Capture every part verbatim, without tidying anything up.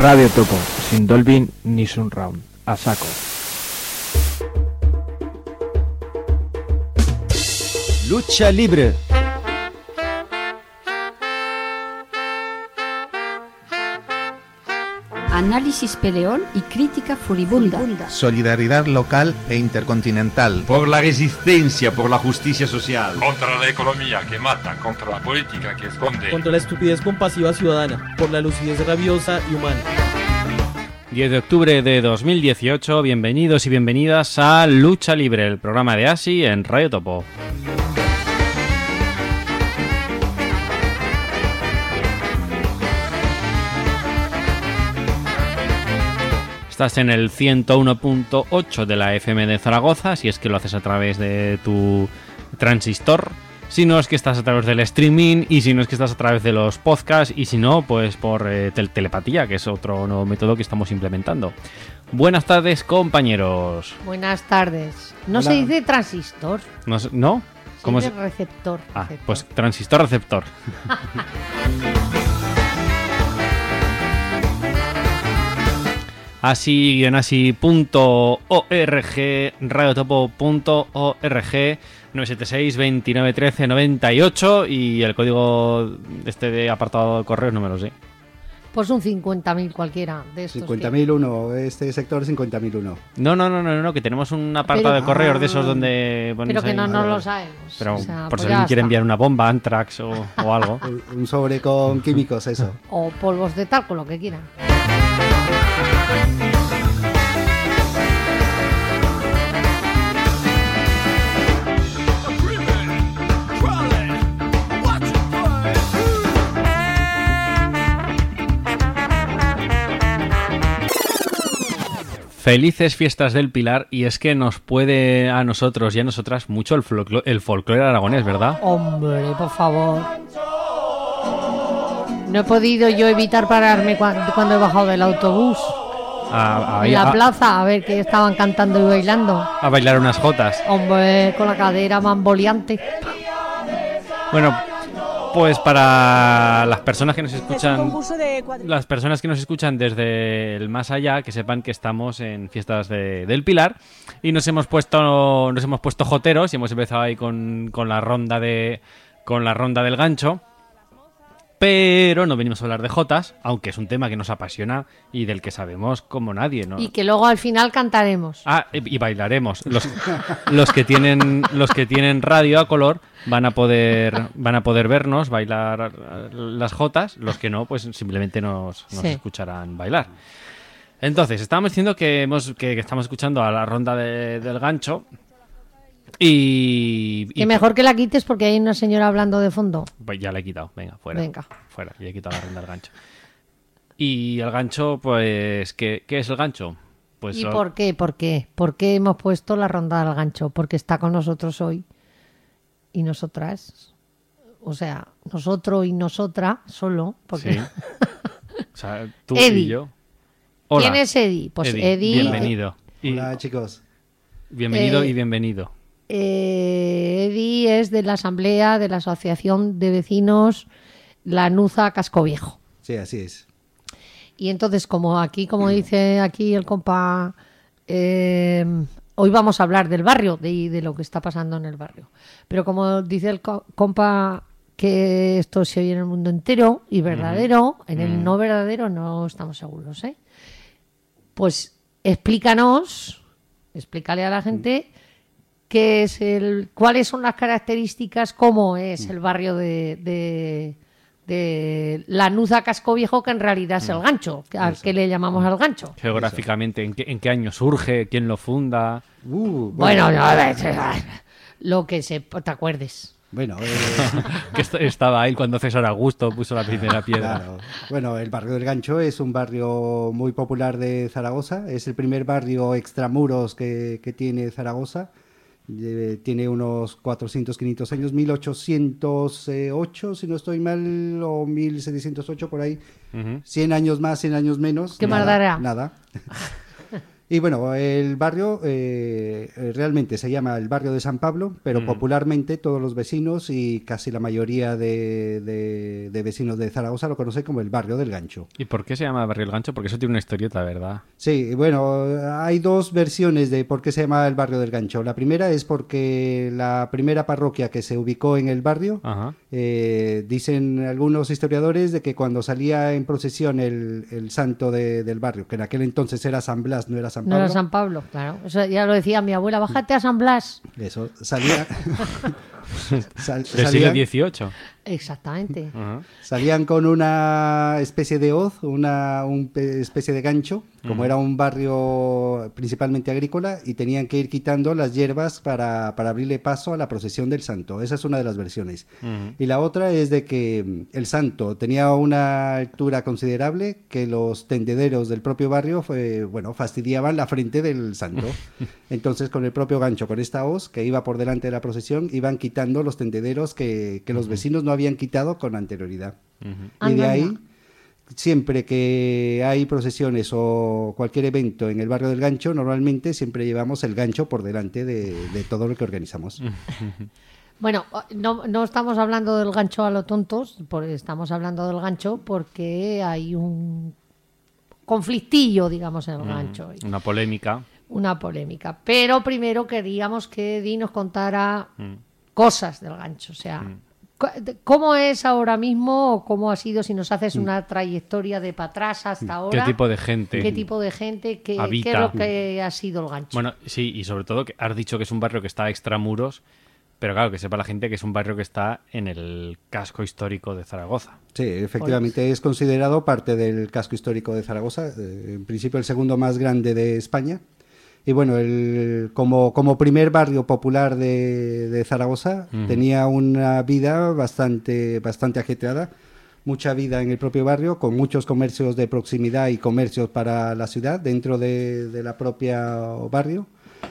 Radio Topo, sin Dolby ni Surround, a saco. Lucha libre. Análisis peleón y crítica furibunda. Solidaridad local e intercontinental. Por la resistencia, por la justicia social. Contra la economía que mata, contra la política que esconde. Contra la estupidez compasiva ciudadana, por la lucidez rabiosa y humana. diez de octubre de dos mil dieciocho, bienvenidos y bienvenidas a Lucha Libre, el programa de ASI en Radio Topo. Estás en el ciento uno punto ocho de la F M de Zaragoza, si es que lo haces a través de tu transistor, si no es que estás a través del streaming y si no es que estás a través de los podcasts y si no, pues por eh, tel- telepatía, que es otro nuevo método que estamos implementando. Buenas tardes, compañeros. Buenas tardes. No Hola. se dice transistor. ¿No? ¿no? Se ¿Cómo dice se... receptor. Ah, receptor. pues transistor receptor. Así, así punto org, radiotopo punto org, nueve siete seis, veintinueve trece, noventa y ocho y el código este de apartado de correos no me lo sé. Pues un cincuenta mil cualquiera de estos. cincuenta mil uno, este sector cincuenta mil uno. No, no, no, no, no, que tenemos un apartado Pero- de correos de ah, esos donde ponéis Pero que ahí- no, no lo sabemos. Pero O sea, por pues si ya alguien quiere está. enviar una bomba, Antrax o, o algo. Un sobre con químicos, eso. O polvos de talco, lo que quieran. Felices fiestas del Pilar, y es que nos puede a nosotros y a nosotras mucho el, folclo- el folclore aragonés, ¿verdad? Hombre, por favor. No he podido yo evitar pararme cuando, cuando he bajado del autobús. A, a- En la a- plaza, a ver que estaban cantando y bailando. a bailar unas jotas. Hombre, con la cadera mamboleante. Bueno, pues para las personas que nos escuchan, las personas que nos escuchan desde el más allá, que sepan que estamos en fiestas de- del Pilar y nos hemos puesto, nos hemos puesto joteros y hemos empezado ahí con, con la ronda de, con la ronda del gancho. Pero no venimos a hablar de jotas, aunque es un tema que nos apasiona y del que sabemos como nadie, ¿no? Y que luego al final cantaremos. Ah, y y bailaremos. Los, los que tienen los que tienen radio a color van a poder van a poder vernos bailar eh, las jotas. Los que no, pues simplemente nos, nos Sí. escucharán bailar. Entonces, estábamos diciendo que hemos que, que estamos escuchando a la ronda de- del gancho y, y Que mejor que la quites porque hay una señora hablando de fondo. pues ya la he quitado. Venga, fuera. Venga. Fuera. Ya he quitado la ronda del gancho. Y el gancho, pues ¿qué, qué es el gancho? Pues ¿Y lo- por qué? ¿Por qué? ¿Por qué hemos puesto la ronda del gancho? Porque está con nosotros hoy y nosotras. O sea, nosotros y nosotras solo. Porque... Sí. O sea, tú Eddie. y yo. Hola. ¿Quién es Eddie? Pues Eddie, Eddie. bienvenido. Y- Hola, chicos. bienvenido Eh, y bienvenido. Eh, Eddie es de la Asamblea de la Asociación de Vecinos Lanuza Casco Viejo. Sí, así es. Y entonces, como aquí, como dice aquí el compa, eh, hoy vamos a hablar del barrio, de, de lo que está pasando en el barrio. Pero como dice el co- compa que esto se oye en el mundo entero y verdadero, en el Mm. no verdadero no estamos seguros, ¿eh? Pues explícanos, explícale a la gente qué es el, cuáles son las características, cómo es el barrio de, de, de Lanuza Casco Viejo, que en realidad es el gancho, al Eso. que le llamamos al gancho. Geográficamente, ¿en qué, en qué año surge? ¿Quién lo funda? Uh, Bueno, no, a ver, lo que se te acuerdes. Bueno, eh, Que est- estaba ahí cuando César Augusto puso la primera piedra. claro. Bueno, el barrio del Gancho es un barrio muy popular de Zaragoza. Es el primer barrio extramuros que, que tiene Zaragoza. Eh, tiene unos cuatrocientos, quinientos años, mil ochocientos ocho, si no estoy mal, o mil setecientos ocho por ahí. Ujú. cien años más, cien años menos. ¿Qué nada, más dará? Nada. Y bueno, el barrio eh, realmente se llama el barrio de San Pablo, pero mm. popularmente todos los vecinos y casi la mayoría de, de, de vecinos de Zaragoza lo conocen como el barrio del Gancho. ¿Y por qué se llama barrio del Gancho? Porque eso tiene una historieta, ¿verdad? Sí, bueno, hay dos versiones de por qué se llama el barrio del Gancho. La primera es porque la primera parroquia que se ubicó en el barrio, eh, dicen algunos historiadores de que cuando salía en procesión el, el santo de, del barrio, que en aquel entonces era San Blas, no era San Pablo. No era San Pablo, claro. Eso ya lo decía mi abuela, bájate a San Blas. Eso, salía... Sal, del siglo dieciocho. Exactamente. Uh-huh. Salían con una especie de hoz, una, una especie de gancho, como uh-huh. era un barrio principalmente agrícola, y tenían que ir quitando las hierbas para, para abrirle paso a la procesión del santo. Esa es una de las versiones. Uh-huh. Y la otra es de que el santo tenía una altura considerable, que los tendederos del propio barrio fue, bueno, fastidiaban la frente del santo. Entonces, con el propio gancho, con esta hoz que iba por delante de la procesión, iban quitando los tendederos que, que los uh-huh. vecinos no habían quitado con anterioridad. Uh-huh. Y de ahí, siempre que hay procesiones o cualquier evento en el barrio del Gancho, normalmente siempre llevamos el gancho por delante de, de todo lo que organizamos. Bueno, no, no estamos hablando del gancho a lo tontos, porque estamos hablando del gancho porque hay un conflictillo, digamos, en el mm, gancho. Una polémica. Una polémica. Pero primero queríamos que Di nos contara mm. cosas del gancho, o sea... Mm. ¿Cómo es ahora mismo o cómo ha sido, si nos haces una trayectoria de para atrás hasta ahora? ¿Qué tipo de gente? ¿Qué tipo de gente? ¿Qué, habita? ¿Qué es lo que ha sido el Gancho? Bueno, sí, y sobre todo que has dicho que es un barrio que está extramuros, pero claro, que sepa la gente que es un barrio que está en el casco histórico de Zaragoza. Sí, efectivamente pues... es considerado parte del casco histórico de Zaragoza, eh, en principio el segundo más grande de España. Y bueno, el, como, como primer barrio popular de, de Zaragoza, uh-huh. tenía una vida bastante, bastante ajetreada, mucha vida en el propio barrio, con muchos comercios de proximidad y comercios para la ciudad dentro de, de la propia barrio.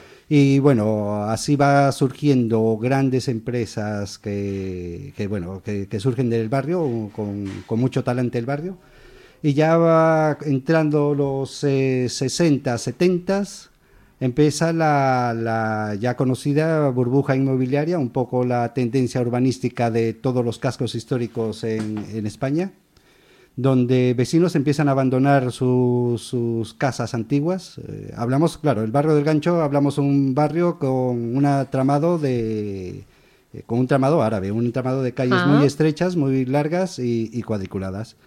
Y bueno, así va surgiendo grandes empresas que, que, bueno, que, que surgen del barrio, con, con mucho talante el barrio. Y ya va entrando los eh, sesenta, setenta, empieza la, la ya conocida burbuja inmobiliaria, un poco la tendencia urbanística de todos los cascos históricos en, en España, donde vecinos empiezan a abandonar su, sus casas antiguas. Eh, hablamos, claro, el barrio del Gancho, hablamos de un barrio con, una tramado de, eh, con un tramado árabe, un tramado de calles ah. muy estrechas, muy largas y, y cuadriculadas.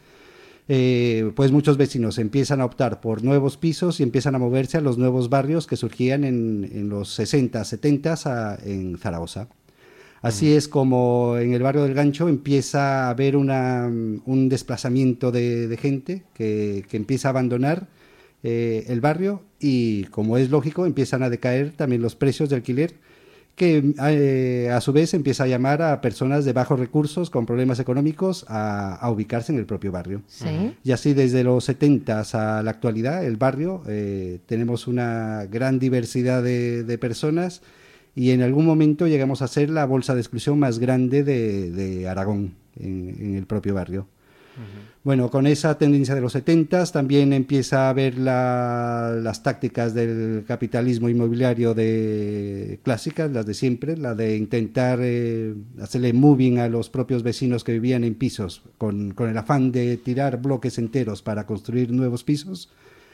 Eh, pues muchos vecinos empiezan a optar por nuevos pisos y empiezan a moverse a los nuevos barrios que surgían en, en los sesenta, setenta a, en Zaragoza. Así mm. es como en el barrio del Gancho empieza a haber una, un desplazamiento de, de gente que, que empieza a abandonar eh, el barrio y, como es lógico, empiezan a decaer también los precios de alquiler, que eh, a su vez empieza a llamar a personas de bajos recursos con problemas económicos a, a ubicarse en el propio barrio. ¿Sí? Y así desde los setenta a la actualidad, el barrio, eh, tenemos una gran diversidad de, de personas y en algún momento llegamos a ser la bolsa de exclusión más grande de, de Aragón en, en el propio barrio. Uh-huh. Bueno, con esa tendencia de los setentas también empieza a haber la, las tácticas del capitalismo inmobiliario de clásicas, las de siempre, la de intentar eh, hacerle moving a los propios vecinos que vivían en pisos con, con el afán de tirar bloques enteros para construir nuevos pisos.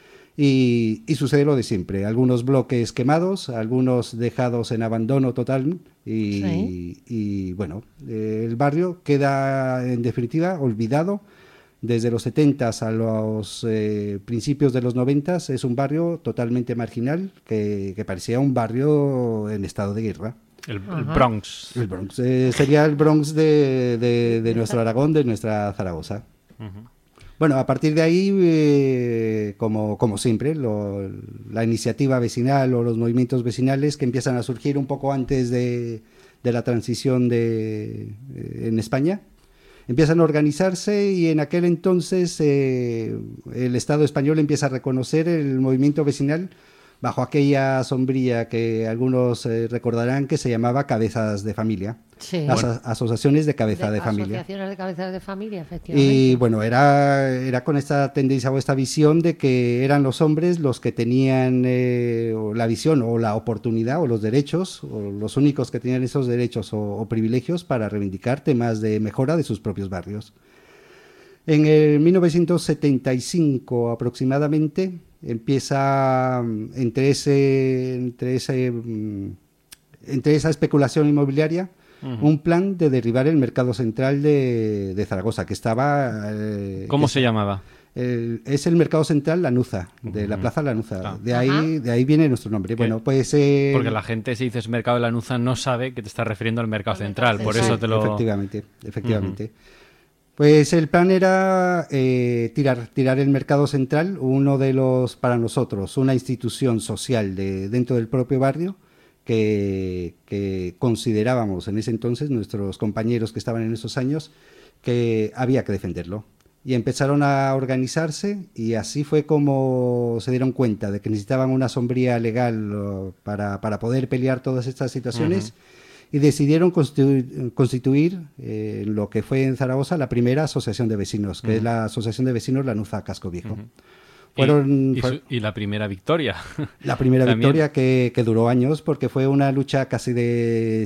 Y, y sucede lo de siempre, algunos bloques quemados, algunos dejados en abandono total y, sí. y, y bueno, eh, el barrio queda en definitiva olvidado. Desde los setenta a los eh, principios de los noventa es un barrio totalmente marginal que, que parecía un barrio en estado de guerra. El, el Bronx. El Bronx eh, sería el Bronx de, de, de nuestro Aragón, de nuestra Zaragoza. Uh-huh. Bueno, a partir de ahí, eh, como, como siempre, lo, la iniciativa vecinal o los movimientos vecinales que empiezan a surgir un poco antes de, de la transición de, eh, en España, empiezan a organizarse y en aquel entonces eh, el Estado español empieza a reconocer el movimiento vecinal bajo aquella sombrilla que algunos eh, recordarán que se llamaba Cabezas de Familia. Sí. Las Bueno. a- asociaciones de cabeza de, de familia. Asociaciones de cabezas de familia, efectivamente. Y bueno, era, era con esta tendencia o esta visión de que eran los hombres los que tenían eh, o la visión o la oportunidad o los derechos, o los únicos que tenían esos derechos o, o privilegios para reivindicar temas de mejora de sus propios barrios. En el mil novecientos setenta y cinco aproximadamente empieza mm, entre, ese, entre, ese, mm, entre esa especulación inmobiliaria Ujú. un plan de derribar el mercado central de, de Zaragoza, que estaba... eh, ¿Cómo es, se llamaba? el- es el mercado central Lanuza, de la Ujú. plaza Lanuza. Ah. De ahí, de ahí viene nuestro nombre. Bueno, pues... eh, Porque la gente, si dices mercado de Lanuza, no sabe que te estás refiriendo al mercado central. Por Sí, eso te lo... Efectivamente, efectivamente. Pues el plan era eh, tirar, tirar el mercado central, uno de los, para nosotros, una institución social de, dentro del propio barrio que, que considerábamos en ese entonces, nuestros compañeros que estaban en esos años, que había que defenderlo. Y empezaron a organizarse y así fue como se dieron cuenta de que necesitaban una sombría legal uh, para, para poder pelear todas estas situaciones. Y decidieron constituir, constituir eh, lo que fue en Zaragoza la primera asociación de vecinos, que Ujú. es la Asociación de Vecinos Lanuza Casco Viejo. Ujú. Fueron, y, y fue- su- y la primera victoria. la primera También. victoria que, que duró años, porque fue una lucha casi de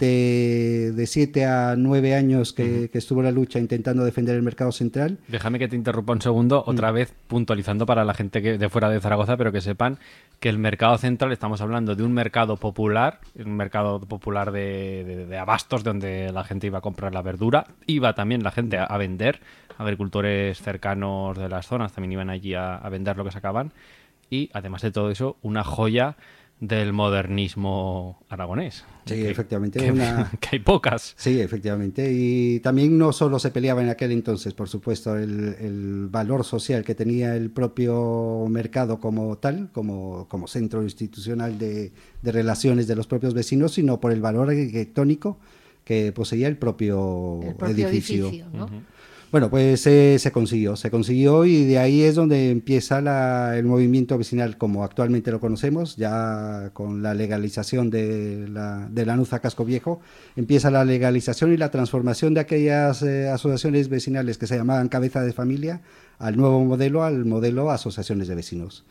siete, de siete a nueve años que, que estuvo la lucha intentando defender el mercado central. Déjame que te interrumpa un segundo, otra Mm. vez puntualizando para la gente que de fuera de Zaragoza, pero que sepan que el mercado central, estamos hablando de un mercado popular, un mercado popular de, de- de abastos, donde la gente iba a comprar la verdura, iba también la gente a, a vender, agricultores cercanos de las zonas también iban allí a, a vender lo que sacaban, y además de todo eso, una joya del modernismo aragonés. Sí, Que- efectivamente. que- una- que hay pocas. Sí, efectivamente. Y también no solo se peleaba en aquel entonces, por supuesto, el, el valor social que tenía el propio mercado como tal, como, como centro institucional de, de relaciones de los propios vecinos, sino por el valor arquitectónico que poseía el propio, El propio edificio. edificio, ¿no? Ujú. Bueno, pues eh, se consiguió, se consiguió y de ahí es donde empieza la- el movimiento vecinal como actualmente lo conocemos, ya con la legalización de la, de Lanuza Casco Viejo, empieza la legalización y la transformación de aquellas eh, asociaciones vecinales que se llamaban cabeza de familia al nuevo modelo, al modelo asociaciones de vecinos.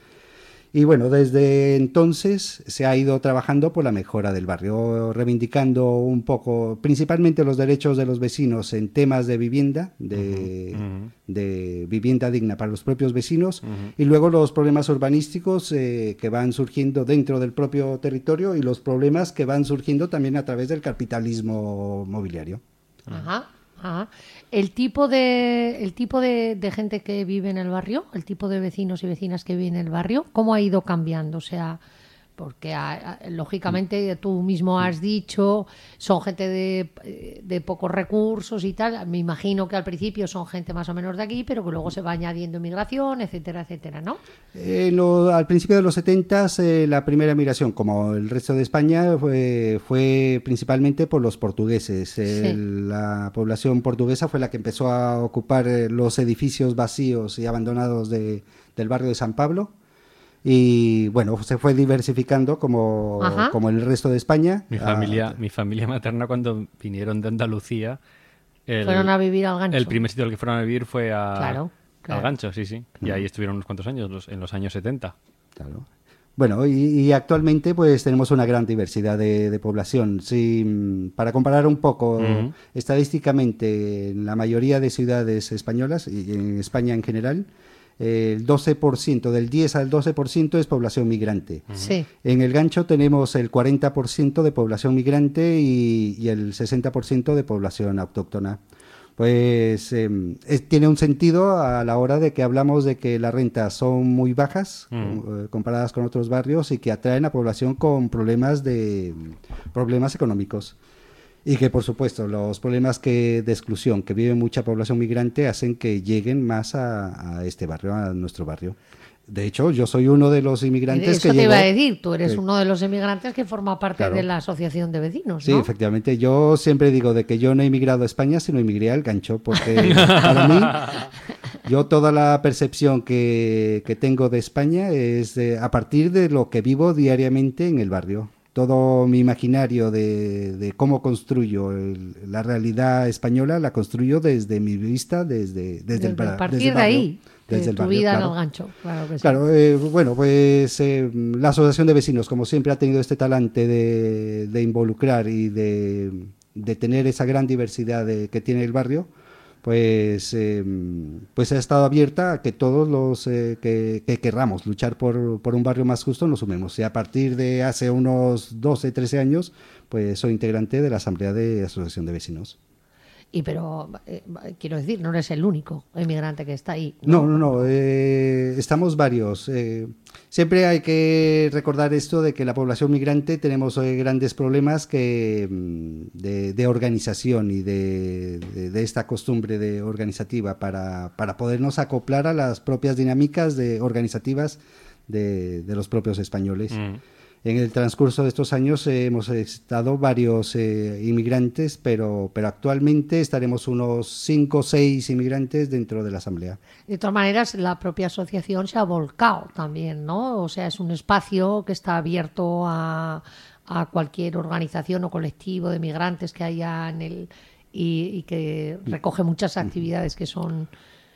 Y bueno, desde entonces se ha ido trabajando por la mejora del barrio, reivindicando un poco, principalmente los derechos de los vecinos en temas de vivienda, de, Ujú. de vivienda digna para los propios vecinos, Ujú. y luego los problemas urbanísticos eh, que van surgiendo dentro del propio territorio y los problemas que van surgiendo también a través del capitalismo mobiliario. Ajá, ajá. El tipo de el tipo de, de gente que vive en el barrio, el tipo de vecinos y vecinas que viven en el barrio, ¿cómo ha ido cambiando? O sea, porque ha- ha- lógicamente tú mismo has dicho, son gente de, de pocos recursos y tal. Me imagino que al principio son gente más o menos de aquí, pero que luego se va añadiendo inmigración, etcétera, etcétera, ¿no? Eh, lo- al principio de los setenta, eh, la primera migración, como el resto de España, fue, fue principalmente por los portugueses. Eh, La población portuguesa fue la que empezó a ocupar eh, los edificios vacíos y abandonados de- del barrio de San Pablo. Y bueno, se fue diversificando como, Ajá. como el resto de España. Mi Ah, familia, mi familia materna cuando vinieron de Andalucía, el, Fueron a vivir al gancho. el primer sitio al que fueron a vivir fue a, Claro, claro. al Gancho, sí, sí. Y ahí estuvieron unos cuantos años, los- en los años setenta. Claro. Bueno, y, y actualmente pues tenemos una gran diversidad de, de población. Si, mm, para comparar un poco Ujú. estadísticamente, en la mayoría de ciudades españolas y en España en general, eh, el doce por ciento, del diez al doce por ciento es población migrante. Sí. En el Gancho tenemos el cuarenta por ciento de población migrante y, y el sesenta por ciento de población autóctona. Pues eh, es- tiene un sentido a la hora de que hablamos de que las rentas son muy bajas Mm. com- eh, comparadas con otros barrios y que atraen a población con problemas de problemas económicos. Y que, por supuesto, los problemas que, de exclusión que vive mucha población migrante hacen que lleguen más a, a este barrio, a nuestro barrio. De hecho, yo soy uno de los inmigrantes Eso que te llegó... iba a decir, tú eres Sí. uno de los emigrantes que forma parte Claro. de la asociación de vecinos, Sí, ¿no? efectivamente. Yo siempre digo de que yo no he emigrado a España, sino emigré al Gancho, porque para mí yo toda la percepción que, que tengo de España es de, a partir de lo que vivo diariamente en el barrio. Todo mi imaginario de, de cómo construyo el, la realidad española la construyo desde mi vista, desde, desde, desde el barrio. A partir desde el barrio, de ahí, desde de el tu barrio, vida claro. En el gancho. Claro, que sí. claro eh, bueno, pues eh, la Asociación de Vecinos, como siempre, ha tenido este talante de, de involucrar y de, de tener esa gran diversidad de, que tiene el barrio. Pues, eh, pues ha estado abierta a que todos los eh, que, que querramos luchar por, por un barrio más justo nos sumemos. Y a partir de hace unos doce, trece años, pues soy integrante de la Asamblea de Asociación de Vecinos. Y pero, eh, quiero decir, no eres el único emigrante que está ahí. No, no, no, no eh, estamos varios. Eh, siempre hay que recordar esto de que la población migrante tenemos eh, grandes problemas que de, de organización y de, de, de esta costumbre de organizativa para, para podernos acoplar a las propias dinámicas de organizativas de, de los propios españoles. Mm. En el transcurso de estos años eh, hemos estado varios eh, inmigrantes, pero, pero actualmente estaremos unos cinco o seis inmigrantes dentro de la Asamblea. De todas maneras, la propia asociación se ha volcado también, ¿no? O sea, es un espacio que está abierto a, a cualquier organización o colectivo de migrantes que haya en el y, y que recoge muchas actividades que son...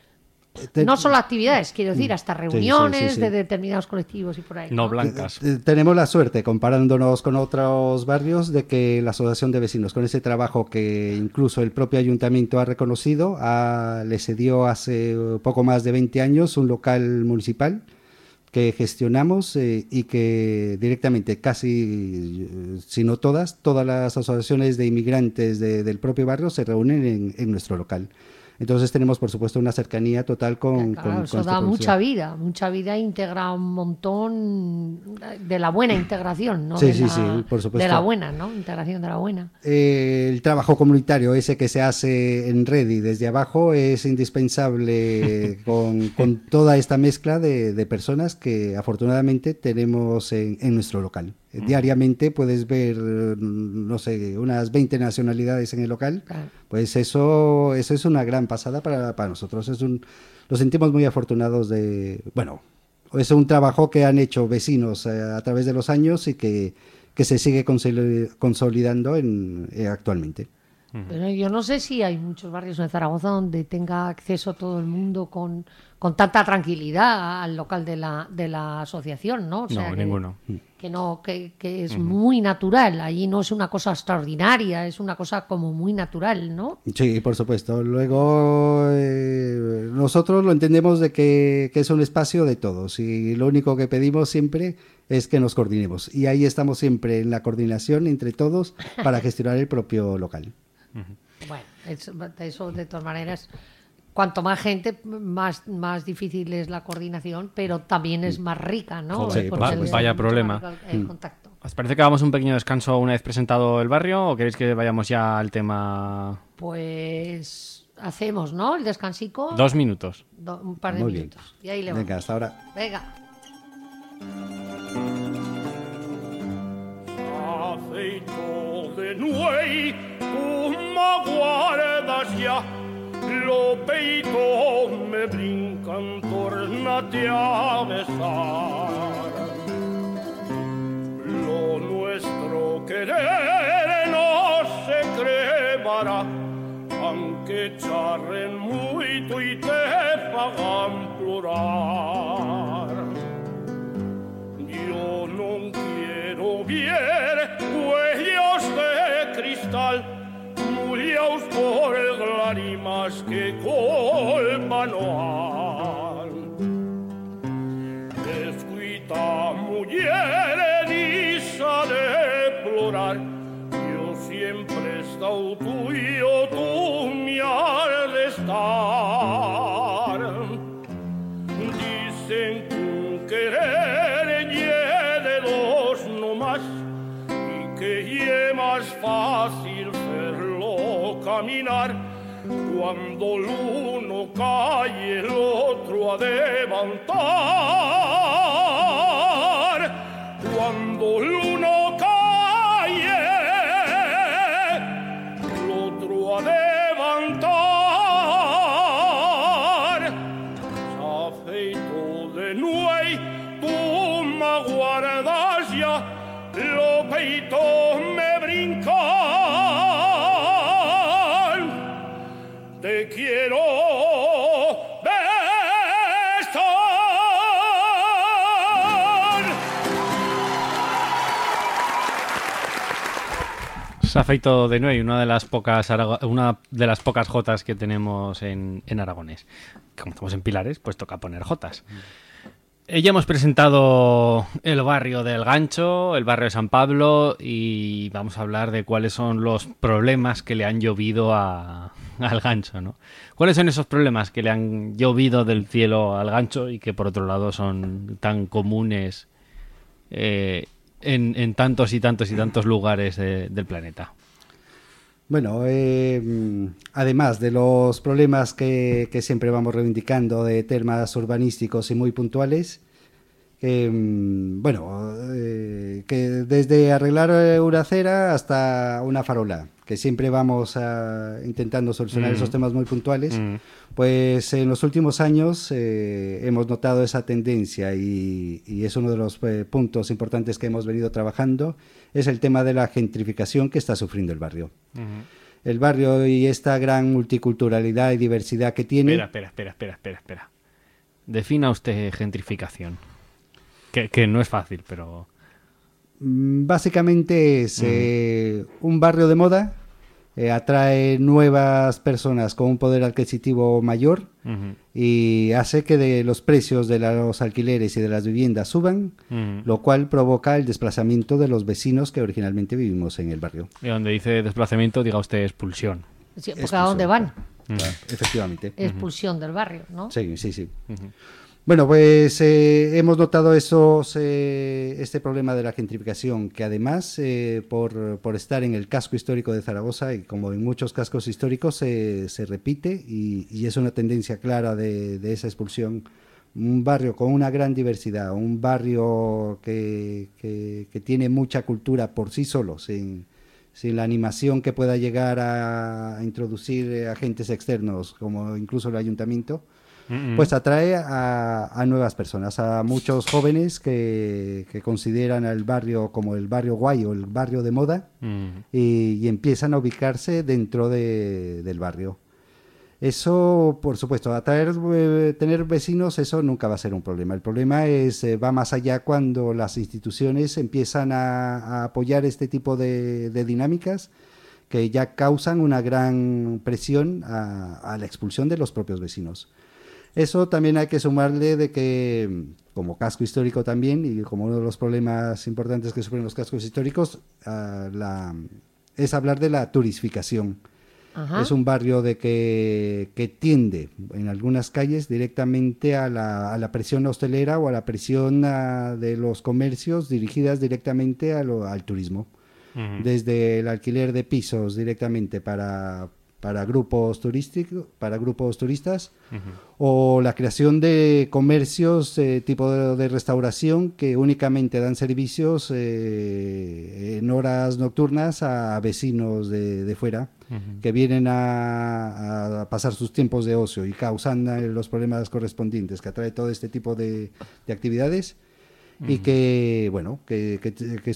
No solo actividades, quiero decir, hasta reuniones sí, sí, sí, sí. de determinados colectivos y por ahí. No, ¿no? blancas. Tenemos la suerte, comparándonos con otros barrios, de que la Asociación de Vecinos, con ese trabajo que incluso el propio ayuntamiento ha reconocido, a, le cedió hace poco más de veinte años un local municipal que gestionamos eh, y que directamente, casi, si no todas, todas las asociaciones de inmigrantes de, del propio barrio se reúnen en, en nuestro local. Entonces tenemos, por supuesto, una cercanía total con... Claro, con, eso con da mucha vida, mucha vida, integra un montón de la buena integración, ¿no? Sí, de sí, la, sí, por supuesto. De la buena, ¿no? Integración de la buena. Eh, el trabajo comunitario, ese que se hace en red y desde abajo, es indispensable con, con toda esta mezcla de, de personas que afortunadamente tenemos en, en nuestro local. Diariamente puedes ver, no sé, unas veinte nacionalidades en el local. Claro. Pues eso, eso es una gran pasada para, para nosotros. Es un, nos sentimos muy afortunados de, bueno, es un trabajo que han hecho vecinos eh, a través de los años y que, que se sigue consolidando en, eh, actualmente. Pero yo no sé si hay muchos barrios en Zaragoza donde tenga acceso todo el mundo con, con tanta tranquilidad al local de la, de la asociación, ¿no? O sea, no, que, ninguno. Que, no, que, que es uh-huh. muy natural. Allí no es una cosa extraordinaria, es una cosa como muy natural, ¿no? Sí, por supuesto. Luego eh, nosotros lo entendemos de que, que es un espacio de todos y lo único que pedimos siempre es que nos coordinemos. Y ahí estamos siempre en la coordinación entre todos para gestionar el propio local. Bueno, eso, eso de todas maneras, cuanto más gente, más, más difícil es la coordinación, pero también es más rica, ¿no? Sí, va, vaya problema. El contacto. ¿Os parece que hagamos un pequeño descanso una vez presentado el barrio o queréis que vayamos ya al tema? Pues hacemos, ¿no? El descansico. Dos minutos. Do, un par de Muy minutos. Bien. Y ahí le vamos. Venga, hasta ahora. Venga. De nuei, tu m'aguardas ja, lo peito me brincan, tornate a besar. Lo nuestro querer no se cremará, aunque charren muito y te pagan plorar. Yo no quiero ver huellos de cristal, muriaos por lágrimas que culpa no han. Descuita mujer disa de plorar, yo siempre he estado tuyo, tú me has de estar. Dicen que un querer ye de dos no más, que es más fácil verlo caminar. Cuando el uno cae, el otro a levantar. Cuando el uno cae, el otro a levantar. te quiero besar. Se ha feito de nuevo una de las pocas arago- una de las pocas jotas que tenemos en, en aragonés. Como estamos en Pilares, pues toca poner jotas. Eh, ya hemos presentado el barrio del Gancho, el barrio de San Pablo, y vamos a hablar de cuáles son los problemas que le han llovido a, al Gancho, ¿no? ¿Cuáles son esos problemas que le han llovido del cielo al Gancho y que por otro lado son tan comunes eh, en, en tantos y tantos y tantos lugares de, del planeta? Bueno, eh, además de los problemas que, que siempre vamos reivindicando de temas urbanísticos y muy puntuales, eh, bueno, eh, que desde arreglar una acera hasta una farola, que siempre vamos a, intentando solucionar mm. esos temas muy puntuales, mm. pues en los últimos años eh, hemos notado esa tendencia y, y es uno de los eh, puntos importantes que hemos venido trabajando, es el tema de la gentrificación que está sufriendo el barrio. Uh-huh. El barrio y esta gran multiculturalidad y diversidad que tiene... Espera, espera, espera, espera, espera, espera. Defina usted gentrificación. Que, que no es fácil, pero... Básicamente es uh-huh. eh, un barrio de moda, eh, atrae nuevas personas con un poder adquisitivo mayor uh-huh. y hace que de los precios de los alquileres y de las viviendas suban, uh-huh. lo cual provoca el desplazamiento de los vecinos que originalmente vivimos en el barrio. Y donde dice desplazamiento, diga usted expulsión. Sí, porque expulsión. ¿A dónde van? Uh-huh. Efectivamente. Expulsión uh-huh. del barrio, ¿no? Sí, sí, sí. Uh-huh. Bueno, pues eh, hemos notado esos, eh, este problema de la gentrificación, que además, eh, por, por estar en el casco histórico de Zaragoza, y como en muchos cascos históricos, eh, se repite y, y es una tendencia clara de, de esa expulsión. Un barrio con una gran diversidad, un barrio que, que, que tiene mucha cultura por sí solo, sin, sin la animación que pueda llegar a, a introducir agentes externos, como incluso el ayuntamiento, pues atrae a, a nuevas personas, a muchos jóvenes que, que consideran al barrio como el barrio guay o el barrio de moda uh-huh. y, y empiezan a ubicarse dentro de, del barrio. Eso, por supuesto, atraer, eh, tener vecinos, eso nunca va a ser un problema. El problema es eh, va más allá cuando las instituciones empiezan a, a apoyar este tipo de, de dinámicas que ya causan una gran presión a, a la expulsión de los propios vecinos. Eso también hay que sumarle de que, como casco histórico también, y como uno de los problemas importantes que sufren los cascos históricos, uh, la, es hablar de la turistificación. Ajá. Es un barrio de que, que tiende, en algunas calles, directamente a la, a la presión hostelera o a la presión uh, de los comercios dirigidas directamente a lo, al turismo. Uh-huh. Desde el alquiler de pisos directamente para... para grupos turísticos, para grupos turistas, uh-huh. o la creación de comercios eh, tipo de, de restauración que únicamente dan servicios eh, en horas nocturnas a vecinos de, de fuera uh-huh. que vienen a, a pasar sus tiempos de ocio y causan los problemas correspondientes que atrae todo este tipo de, de actividades. Y que, bueno, que, que, que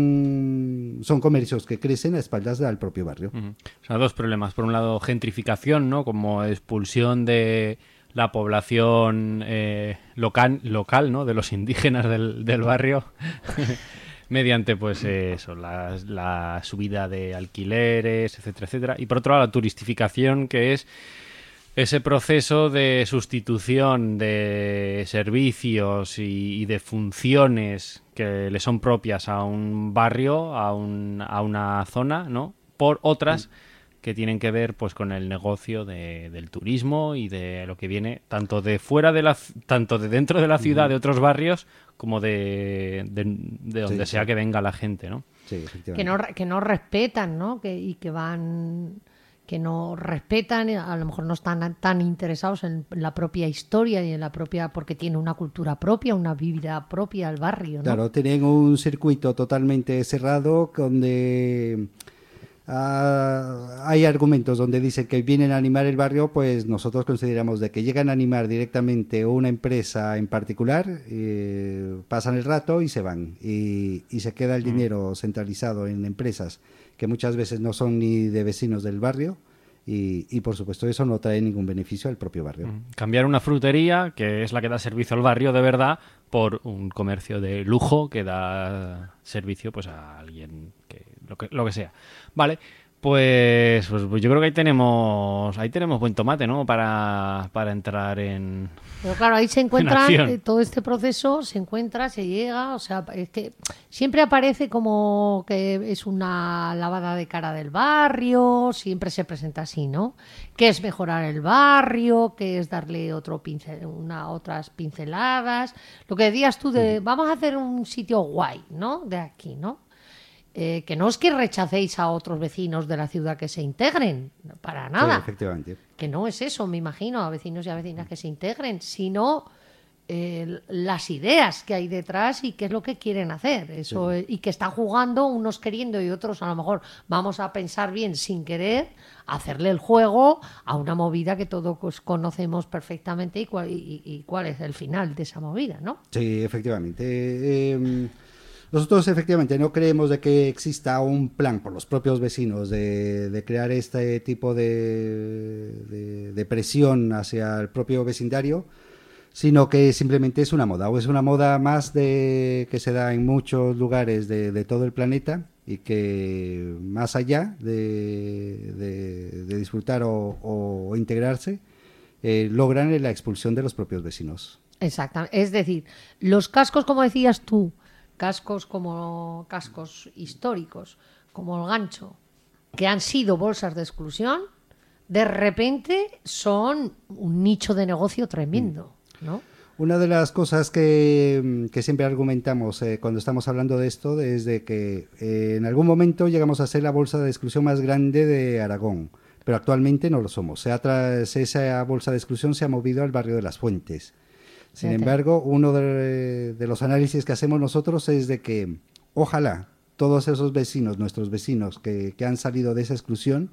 son, son comercios que crecen a espaldas del propio barrio. Uh-huh. O sea, dos problemas. Por un lado, gentrificación, ¿no? Como expulsión de la población eh, local, local, ¿no? De los indígenas del, del barrio. Mediante, pues, eh, eso, la, la subida de alquileres, etcétera, etcétera. Y por otro lado, la turistificación, que es ese proceso de sustitución de servicios y, y de funciones que le son propias a un barrio, a, un, a una zona, ¿no? Por otras que tienen que ver, pues, con el negocio de, del turismo y de lo que viene tanto de fuera de la, tanto de dentro de la ciudad, de otros barrios, como de, de, de donde sí, sea sí. que venga la gente, ¿no? Sí, efectivamente. Que no, que no respetan, ¿no? Que, y que van... que no respetan, a lo mejor no están tan interesados en la propia historia y en la propia, porque tiene una cultura propia, una vida propia al barrio, ¿no? Claro, tienen un circuito totalmente cerrado donde uh, hay argumentos donde dicen que vienen a animar el barrio, pues nosotros consideramos de que llegan a animar directamente una empresa en particular, eh, pasan el rato y se van, y, y se queda el dinero centralizado en empresas que muchas veces no son ni de vecinos del barrio y, y por supuesto eso no trae ningún beneficio al propio barrio. Cambiar una frutería, que es la que da servicio al barrio de verdad, por un comercio de lujo que da servicio pues a alguien, que lo que, lo que sea. Vale, pues, pues, pues yo creo que ahí tenemos ahí tenemos buen tomate, ¿no? Para, para entrar en... Pero claro, ahí se encuentra eh, todo este proceso, se encuentra, se llega, o sea, es que siempre aparece como que es una lavada de cara del barrio, siempre se presenta así, ¿no? Que es mejorar el barrio, que es darle otro pincel, una, otras pinceladas. Lo que decías tú de, vamos a hacer un sitio guay, ¿no? De aquí, ¿no? Eh, que no es que rechacéis a otros vecinos de la ciudad que se integren, para nada. Sí, efectivamente. Que no es eso, me imagino, a vecinos y a vecinas que se integren, sino eh, las ideas que hay detrás y qué es lo que quieren hacer. Eso sí. Y que están jugando unos queriendo y otros a lo mejor vamos a pensar bien sin querer, hacerle el juego a una movida que todos pues, conocemos perfectamente y cuál, y, y cuál es el final de esa movida, ¿no? Sí, efectivamente. Eh, eh... Nosotros efectivamente no creemos de que exista un plan por los propios vecinos de, de crear este tipo de, de, de presión hacia el propio vecindario, sino que simplemente es una moda, o es una moda más de que se da en muchos lugares de, de todo el planeta y que más allá de, de, de disfrutar o, o integrarse, eh, logran la expulsión de los propios vecinos. Exactamente, es decir, los cascos, como decías tú, cascos como cascos históricos, como el Gancho, que han sido bolsas de exclusión, de repente son un nicho de negocio tremendo, ¿no? Una de las cosas que, que siempre argumentamos eh, cuando estamos hablando de esto es de que eh, en algún momento llegamos a ser la bolsa de exclusión más grande de Aragón, pero actualmente no lo somos. Se ha tra- esa bolsa de exclusión se ha movido al barrio de Las Fuentes. Sin okay. embargo, uno de, de los análisis que hacemos nosotros es de que ojalá todos esos vecinos, nuestros vecinos que, que han salido de esa exclusión,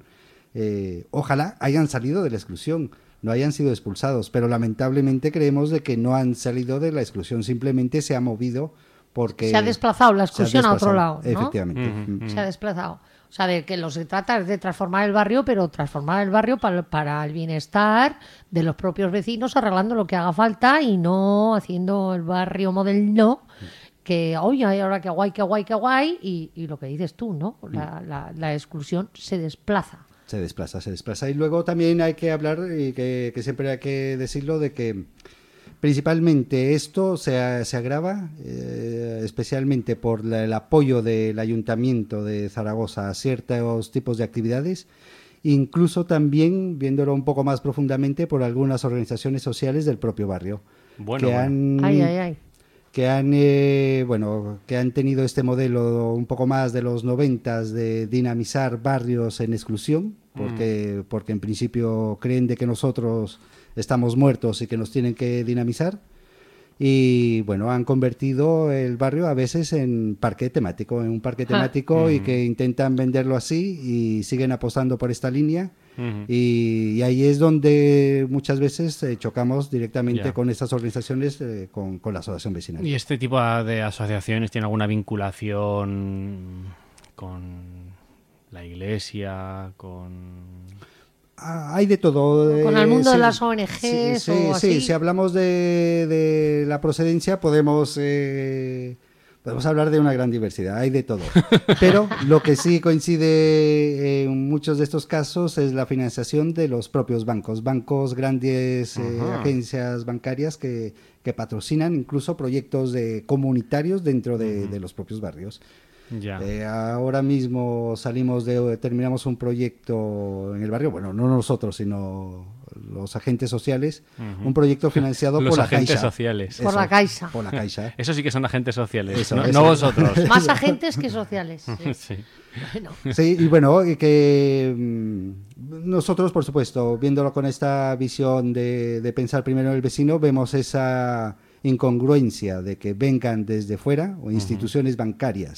eh, ojalá hayan salido de la exclusión, no hayan sido expulsados, pero lamentablemente creemos de que no han salido de la exclusión, simplemente se ha movido porque... Se ha desplazado la exclusión a otro lado, ¿no? Efectivamente. Uh-huh, uh-huh. Se ha desplazado. O sea, de que lo se trata es de transformar el barrio, pero transformar el barrio para, para el bienestar de los propios vecinos, arreglando lo que haga falta y no haciendo el barrio modelo que, oye, ahora qué guay, qué guay, qué guay, y, y lo que dices tú, ¿no? La, la, la exclusión se desplaza. Se desplaza, se desplaza. Y luego también hay que hablar, y que, que siempre hay que decirlo, de que principalmente esto se, se agrava eh, especialmente por la, el apoyo del Ayuntamiento de Zaragoza a ciertos tipos de actividades, incluso también, viéndolo un poco más profundamente, por algunas organizaciones sociales del propio barrio. Bueno, que bueno. han, ay, ay, ay. que han eh, bueno, que han tenido este modelo un poco más de los noventas de dinamizar barrios en exclusión, porque, mm. porque en principio creen de que nosotros estamos muertos y que nos tienen que dinamizar, y bueno, han convertido el barrio a veces en parque temático, en un parque temático ah. y que intentan venderlo así y siguen apostando por esta línea. Uh-huh. y, y ahí es donde muchas veces eh, chocamos directamente yeah. con estas organizaciones, eh, con, con la asociación vecinal. ¿Y este tipo de asociaciones tiene alguna vinculación con la iglesia, con...? Ah, hay de todo. Con el mundo eh, de sí, las O N Ges sí, sí, o así. Sí, si hablamos de, de la procedencia podemos... Eh, Podemos hablar de una gran diversidad, hay de todo. Pero lo que sí coincide en muchos de estos casos es la financiación de los propios bancos. Bancos, grandes eh, agencias bancarias que, que patrocinan incluso proyectos de comunitarios dentro de, uh-huh. de los propios barrios. Ya. Eh, ahora mismo salimos de, terminamos un proyecto en el barrio, bueno, no nosotros, sino los agentes sociales, uh-huh. un proyecto financiado los por la agentes Caixa. Sociales. Por la Caixa. Por la Caixa. Eso sí que son agentes sociales, eso, no, eso. no vosotros. Más agentes que sociales. Sí. Sí. Bueno. Sí, y bueno, y que mmm, nosotros, por supuesto, viéndolo con esta visión de, de pensar primero en el vecino, vemos esa incongruencia de que vengan desde fuera o instituciones uh-huh. bancarias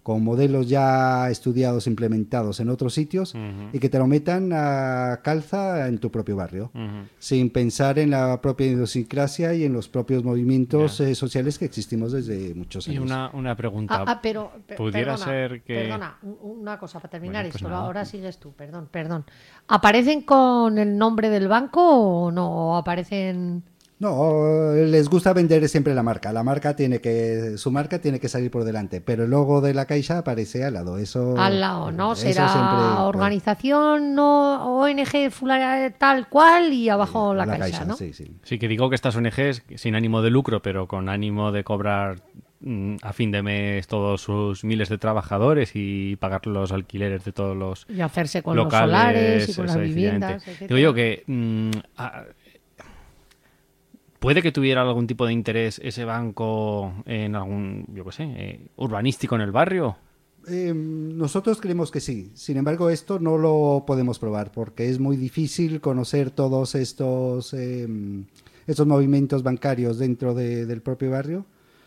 con modelos ya estudiados, implementados en otros sitios, uh-huh. y que te lo metan a calza en tu propio barrio, uh-huh. sin pensar en la propia idiosincrasia y en los propios movimientos yeah. eh, sociales que existimos desde muchos años. Y una, una pregunta. Ah, ah, pero, per, ¿Pudiera perdona, ser que...? Perdona, una cosa para terminar bueno, pues esto, nada. ahora sigues tú, perdón, perdón. ¿Aparecen con el nombre del banco o no? ¿O aparecen...? No, les gusta vender siempre la marca. La marca tiene que, su marca tiene que salir por delante, pero el logo de la Caixa aparece al lado. Eso, al lado, ¿no? eso Será siempre, organización, no, O N G fulana tal cual y abajo sí, la, la Caixa, Caixa, ¿no? Sí, sí. Sí, que digo que estas O N Ges sin ánimo de lucro, pero con ánimo de cobrar mm, a fin de mes todos sus miles de trabajadores y pagar los alquileres de todos los y hacerse con locales, los solares y con las eso, viviendas, digo yo que mm, a, puede que tuviera algún tipo de interés ese banco en algún, yo qué sé, eh, urbanístico en el barrio. Eh, nosotros creemos que sí. Sin embargo, esto no lo podemos probar porque es muy difícil conocer todos estos, eh, estos movimientos bancarios dentro de, del propio barrio.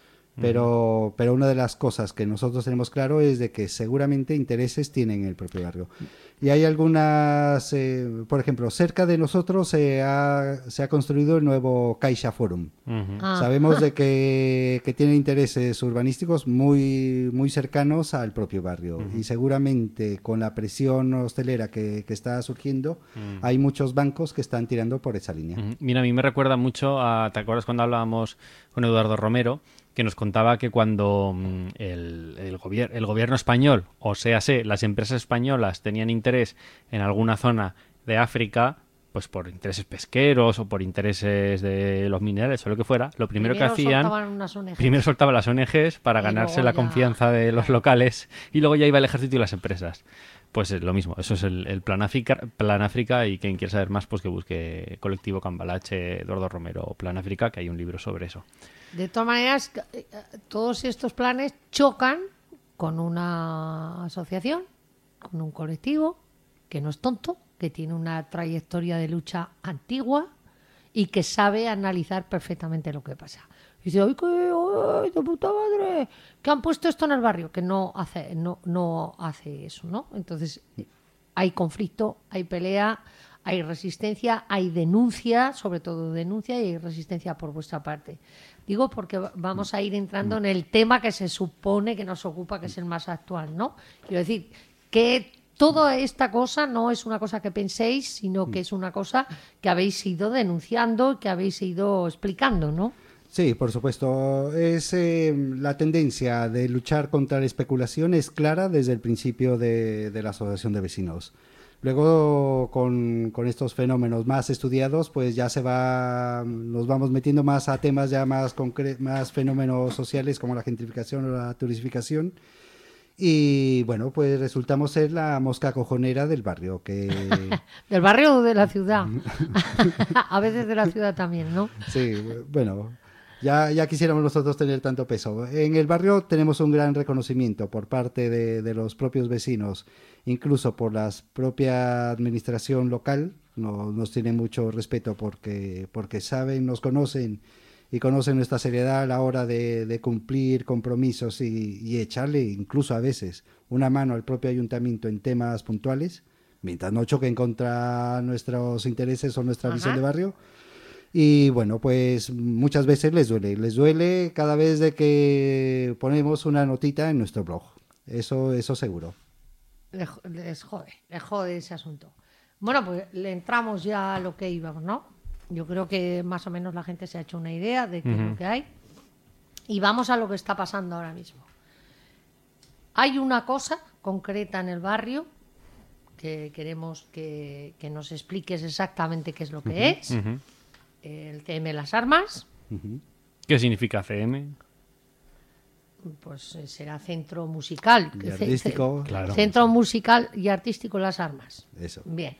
Pero, uh-huh. pero una de las cosas que nosotros tenemos claro es de que seguramente intereses tienen el propio barrio. Y hay algunas, eh, por ejemplo, cerca de nosotros se ha, se ha construido el nuevo Caixa Forum. Uh-huh. Ah. Sabemos de que, que tiene intereses urbanísticos muy, muy cercanos al propio barrio. Uh-huh. Y seguramente con la presión hostelera que, que está surgiendo, uh-huh. hay muchos bancos que están tirando por esa línea. Uh-huh. Mira, a mí me recuerda mucho a, ¿te acuerdas cuando hablábamos con Eduardo Romero? Que nos contaba que cuando mm, el, el, gobier- el gobierno español, o sea, sé, las empresas españolas tenían interés en alguna zona de África, pues por intereses pesqueros o por intereses de los minerales o lo que fuera, lo primero, primero que hacían, soltaban unas O N Ges. primero soltaban las O N Ges para y ganarse la ya... confianza de los locales y luego ya iba el ejército y las empresas. Pues es lo mismo, eso es el, el Plan África, Plan África, y quien quiera saber más, pues que busque Colectivo Cambalache, Eduardo Romero, Plan África, que hay un libro sobre eso. De todas maneras, todos estos planes chocan con una asociación, con un colectivo que no es tonto, que tiene una trayectoria de lucha antigua y que sabe analizar perfectamente lo que pasa. Y dice, ¡ay, qué, ay, de puta madre! Que han puesto esto en el barrio, que no hace, no, no hace eso, ¿no? Entonces, hay conflicto, hay pelea, hay resistencia, hay denuncia, sobre todo denuncia, y hay resistencia por vuestra parte. Digo porque vamos a ir entrando en el tema que se supone que nos ocupa, que es el más actual, ¿no? Quiero decir, que toda esta cosa no es una cosa que penséis, sino que es una cosa que habéis ido denunciando, que habéis ido explicando, ¿no? Sí, por supuesto. Es eh, la tendencia de luchar contra la especulación es clara desde el principio de, de la Asociación de Vecinos. Luego, con, con estos fenómenos más estudiados, pues ya se va, nos vamos metiendo más a temas ya más concre- más fenómenos sociales como la gentrificación o la turistificación. Y bueno, pues resultamos ser la mosca cojonera del barrio. Que... ¿Del barrio o de la ciudad? A veces de la ciudad también, ¿no? Sí, bueno, ya, ya quisiéramos nosotros tener tanto peso. En el barrio tenemos un gran reconocimiento por parte de, de los propios vecinos, incluso por la propia administración local. No, nos tienen mucho respeto porque, porque saben, nos conocen y conocen nuestra seriedad a la hora de, de cumplir compromisos y, y echarle incluso a veces una mano al propio ayuntamiento en temas puntuales, mientras no choquen contra nuestros intereses o nuestra Ajá. visión de barrio. Y bueno, pues muchas veces les duele, les duele cada vez de que ponemos una notita en nuestro blog, eso, eso seguro. Les, les jode, les jode ese asunto. Bueno, pues le entramos ya a lo que íbamos, ¿no? Yo creo que más o menos la gente se ha hecho una idea de qué uh-huh. es lo que hay. Y vamos a lo que está pasando ahora mismo. Hay una cosa concreta en el barrio que queremos que, que nos expliques exactamente qué es lo que uh-huh. es. Uh-huh. El C M Las Armas. Uh-huh. ¿Qué significa C M? Pues será Centro Musical. Y artístico. C- claro. Centro Musical y Artístico Las Armas. Eso. Bien.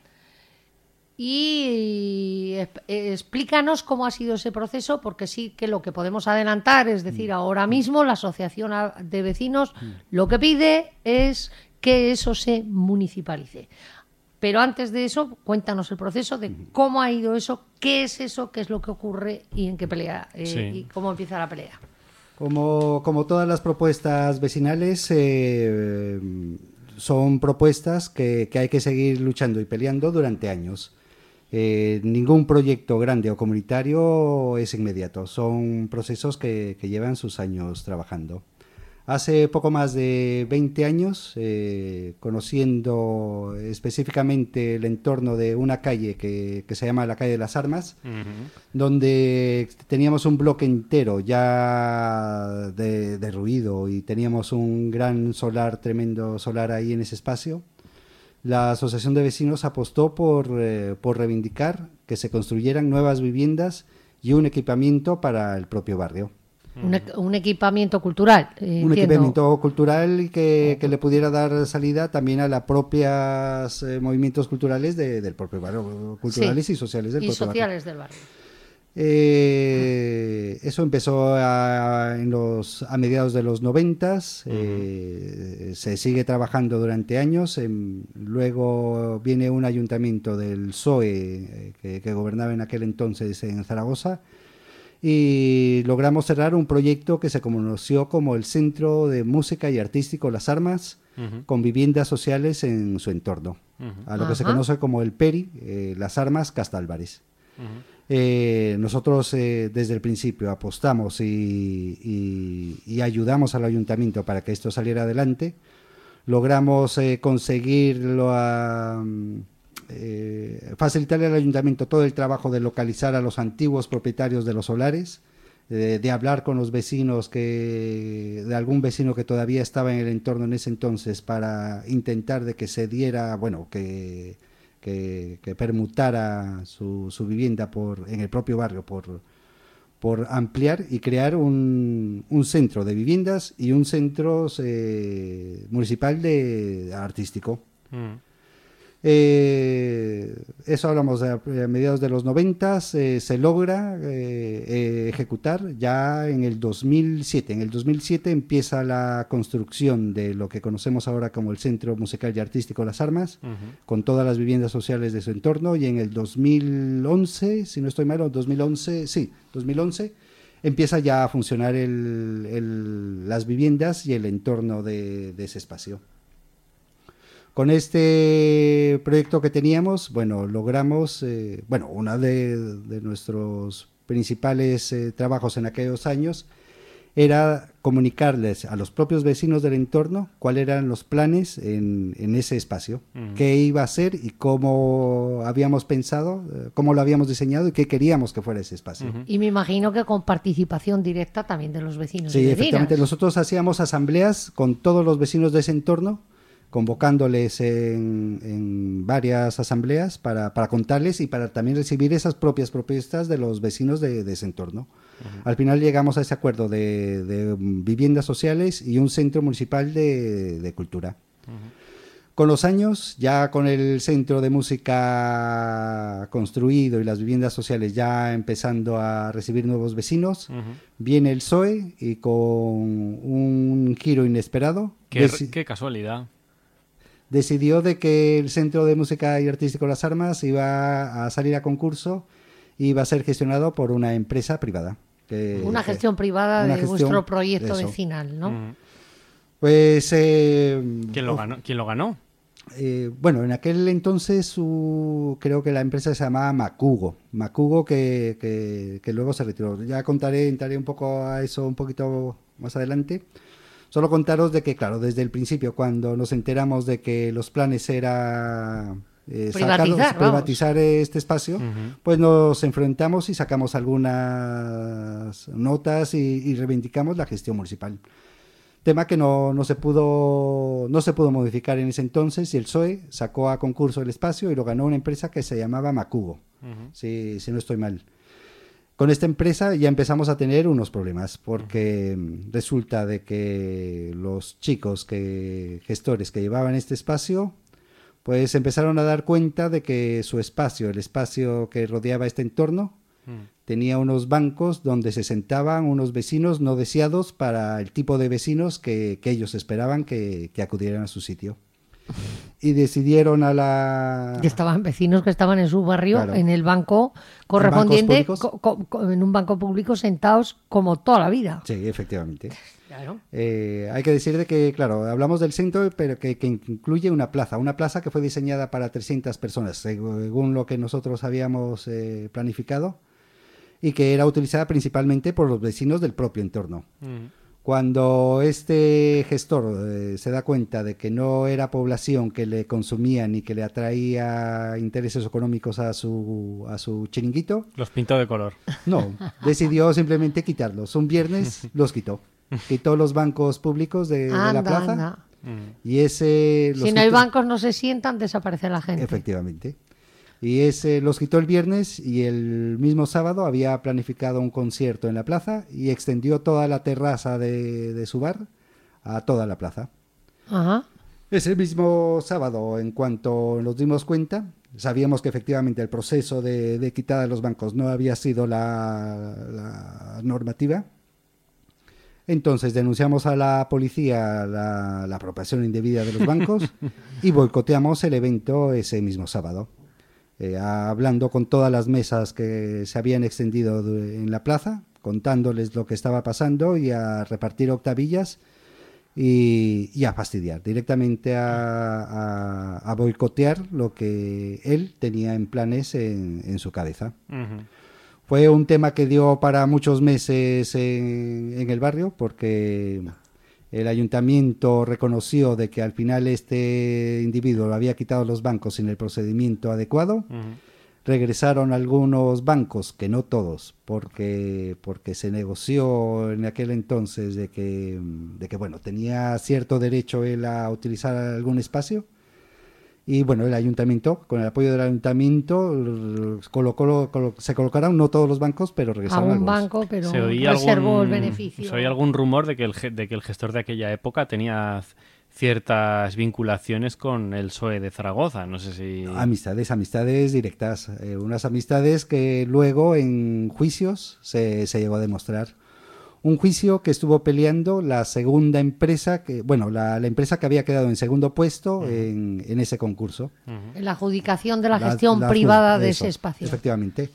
Y explícanos cómo ha sido ese proceso, porque sí que lo que podemos adelantar es decir, ahora mismo la Asociación de Vecinos lo que pide es que eso se municipalice. Pero antes de eso, cuéntanos el proceso de cómo ha ido eso, qué es eso, qué es lo que ocurre y en qué pelea, eh, sí. y cómo empieza la pelea. Como, como todas las propuestas vecinales, eh, son propuestas que, que hay que seguir luchando y peleando durante años. Eh, ningún proyecto grande o comunitario es inmediato, son procesos que, que llevan sus años trabajando. Hace poco más de veinte años, eh, conociendo específicamente el entorno de una calle que, que se llama la Calle de las Armas, uh-huh. donde teníamos un bloque entero ya de, de ruido y teníamos un gran solar, tremendo solar ahí en ese espacio, la Asociación de Vecinos apostó por, eh, por reivindicar que se construyeran nuevas viviendas y un equipamiento para el propio barrio. Un, un equipamiento cultural. Eh, un entiendo. equipamiento cultural y que, que le pudiera dar salida también a los propios eh, movimientos culturales de, del propio barrio, culturales sí. y sociales del y propio sociales barrio. del barrio. Eh, eso empezó a, en los, a mediados de los noventas, uh-huh. eh, se sigue trabajando durante años, eh, luego viene un ayuntamiento del P S O E eh, que, que gobernaba en aquel entonces en Zaragoza, y logramos cerrar un proyecto que se conoció como el Centro de Música y Artístico Las Armas, uh-huh. con viviendas sociales en su entorno, uh-huh. a lo que Ajá. se conoce como el PERI, eh, Las Armas Castálvarez. Uh-huh. Eh, nosotros eh, desde el principio apostamos y, y, y ayudamos al ayuntamiento para que esto saliera adelante. Logramos eh, conseguirlo a... Eh, facilitarle al ayuntamiento todo el trabajo de localizar a los antiguos propietarios de los solares, eh, de hablar con los vecinos, que de algún vecino que todavía estaba en el entorno en ese entonces, para intentar de que se diera, bueno, que, que, que permutara su, su vivienda por, en el propio barrio por, por ampliar y crear un, un centro de viviendas y un centro eh, municipal de, de artístico. Mm. Eh, eso hablamos a, a mediados de los noventas, eh, se logra eh, eh, ejecutar ya en el dos mil siete. En el dos mil siete empieza la construcción de lo que conocemos ahora como el Centro Musical y Artístico Las Armas, uh-huh. con todas las viviendas sociales de su entorno, y en el dos mil once, si no estoy mal, dos mil once, sí, dos mil once, empieza ya a funcionar el, el, las viviendas y el entorno de, de ese espacio. Con este proyecto que teníamos, bueno, logramos, eh, bueno, uno de, de nuestros principales eh, trabajos en aquellos años era comunicarles a los propios vecinos del entorno cuáles eran los planes en, en ese espacio, uh-huh. qué iba a ser y cómo habíamos pensado, eh, cómo lo habíamos diseñado y qué queríamos que fuera ese espacio. Uh-huh. Y me imagino que con participación directa también de los vecinos. Sí, y efectivamente, nosotros hacíamos asambleas con todos los vecinos de ese entorno, convocándoles en, en varias asambleas para, para contarles y para también recibir esas propias propuestas de los vecinos de, de ese entorno. Uh-huh. Al final llegamos a ese acuerdo de, de viviendas sociales y un centro municipal de, de cultura. Uh-huh. Con los años, ya con el centro de música construido y las viviendas sociales ya empezando a recibir nuevos vecinos, uh-huh. viene el P S O E y con un giro inesperado... ¡Qué, deci- qué casualidad! decidió de que el Centro de Música y Artístico Las Armas iba a salir a concurso y iba a ser gestionado por una empresa privada. Que, una gestión privada una de gestión, vuestro proyecto eso. vecinal, ¿no? Mm. Pues... Eh, ¿Quién lo ganó? ¿Quién lo ganó? Eh, bueno, en aquel entonces su, creo que la empresa se llamaba Macugo, Macugo que, que, que luego se retiró. Ya contaré, entraré un poco a eso un poquito más adelante. Solo contaros de que, claro, desde el principio, cuando nos enteramos de que los planes era eh, privatizar, sacarlos, privatizar este espacio, uh-huh. pues nos enfrentamos y sacamos algunas notas y, y reivindicamos la gestión municipal. Tema que no, no se pudo no se pudo modificar en ese entonces, y el P S O E sacó a concurso el espacio y lo ganó una empresa que se llamaba Macugo, uh-huh. si, si no estoy mal. Con esta empresa ya empezamos a tener unos problemas, porque uh-huh. resulta de que los chicos, que gestores que llevaban este espacio, pues empezaron a dar cuenta de que su espacio, el espacio que rodeaba este entorno, uh-huh. tenía unos bancos donde se sentaban unos vecinos no deseados para el tipo de vecinos que, que ellos esperaban que, que acudieran a su sitio. y decidieron a la... Y estaban vecinos que estaban en su barrio, Claro. en el banco correspondiente, ¿En bancos co- co- co- en un banco público sentados como toda la vida. Sí, efectivamente. Claro. Eh, hay que decir de que, claro, hablamos del centro, pero que, que incluye una plaza, una plaza que fue diseñada para trescientas personas, según lo que nosotros habíamos eh, planificado, y que era utilizada principalmente por los vecinos del propio entorno. Mm. Cuando este gestor eh, se da cuenta de que no era población que le consumía ni que le atraía intereses económicos a su, a su chiringuito, Los pintó de color. no, decidió simplemente quitarlos. Un viernes los quitó. Quitó los bancos públicos de, de la Anda, plaza. anda. Y ese... los Si no hay quitó- bancos, no se sientan, desaparece la gente. Efectivamente. Y ese los quitó el viernes y el mismo sábado había planificado un concierto en la plaza y extendió toda la terraza de, de su bar a toda la plaza. Ajá. Ese mismo sábado, en cuanto nos dimos cuenta, sabíamos que efectivamente el proceso de, de quitada de los bancos no había sido la, la normativa. Entonces denunciamos a la policía la, la apropiación indebida de los bancos y boicoteamos el evento ese mismo sábado. Eh, hablando con todas las mesas que se habían extendido de- en la plaza, contándoles lo que estaba pasando y a repartir octavillas y, y a fastidiar, directamente a, a- a boicotear lo que él tenía en planes en, en su cabeza. Ujú. Fue un tema que dio para muchos meses en, en el barrio, porque el ayuntamiento reconoció de que al final este individuo había quitado los bancos sin el procedimiento adecuado. Ujú. Regresaron algunos bancos, que no todos, porque, porque se negoció en aquel entonces de que, de que bueno, tenía cierto derecho él a utilizar algún espacio. Y bueno, el ayuntamiento, con el apoyo del ayuntamiento, l- colocó, colo- se colocaron no todos los bancos, pero A regresaron un algunos. banco, pero Se oía reservó algún, el beneficio. se oía algún rumor de que, el, ge- de que el gestor de aquella época tenía c- ciertas vinculaciones con el P S O E de Zaragoza. No sé si... Amistades, amistades directas, eh, unas amistades que luego en juicios se, se llegó a demostrar. Un juicio que estuvo peleando la segunda empresa, que bueno, la, la empresa que había quedado en segundo puesto uh-huh. en, en ese concurso. Uh-huh. En la adjudicación de la, la gestión la, privada de eso, ese espacio. Efectivamente.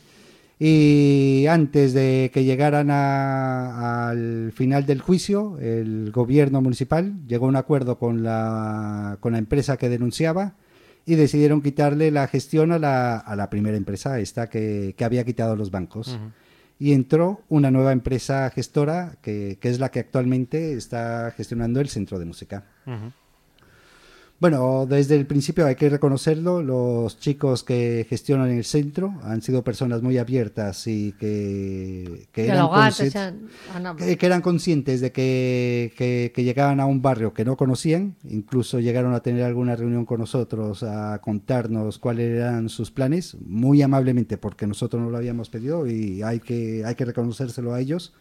Y antes de que llegaran a, al final del juicio, el gobierno municipal llegó a un acuerdo con la, con la empresa que denunciaba y decidieron quitarle la gestión a la, a la primera empresa, esta que, que había quitado los bancos. Uh-huh. Y entró una nueva empresa gestora que, que es la que actualmente está gestionando el centro de música. Uh-huh. Bueno, desde el principio hay que reconocerlo, los chicos que gestionan el centro han sido personas muy abiertas y que, que, eran, consci- han... que, que eran conscientes de que, que, que llegaban a un barrio que no conocían, incluso llegaron a tener alguna reunión con nosotros a contarnos cuáles eran sus planes, muy amablemente porque nosotros no lo habíamos pedido y hay que, hay que reconocérselo a ellos.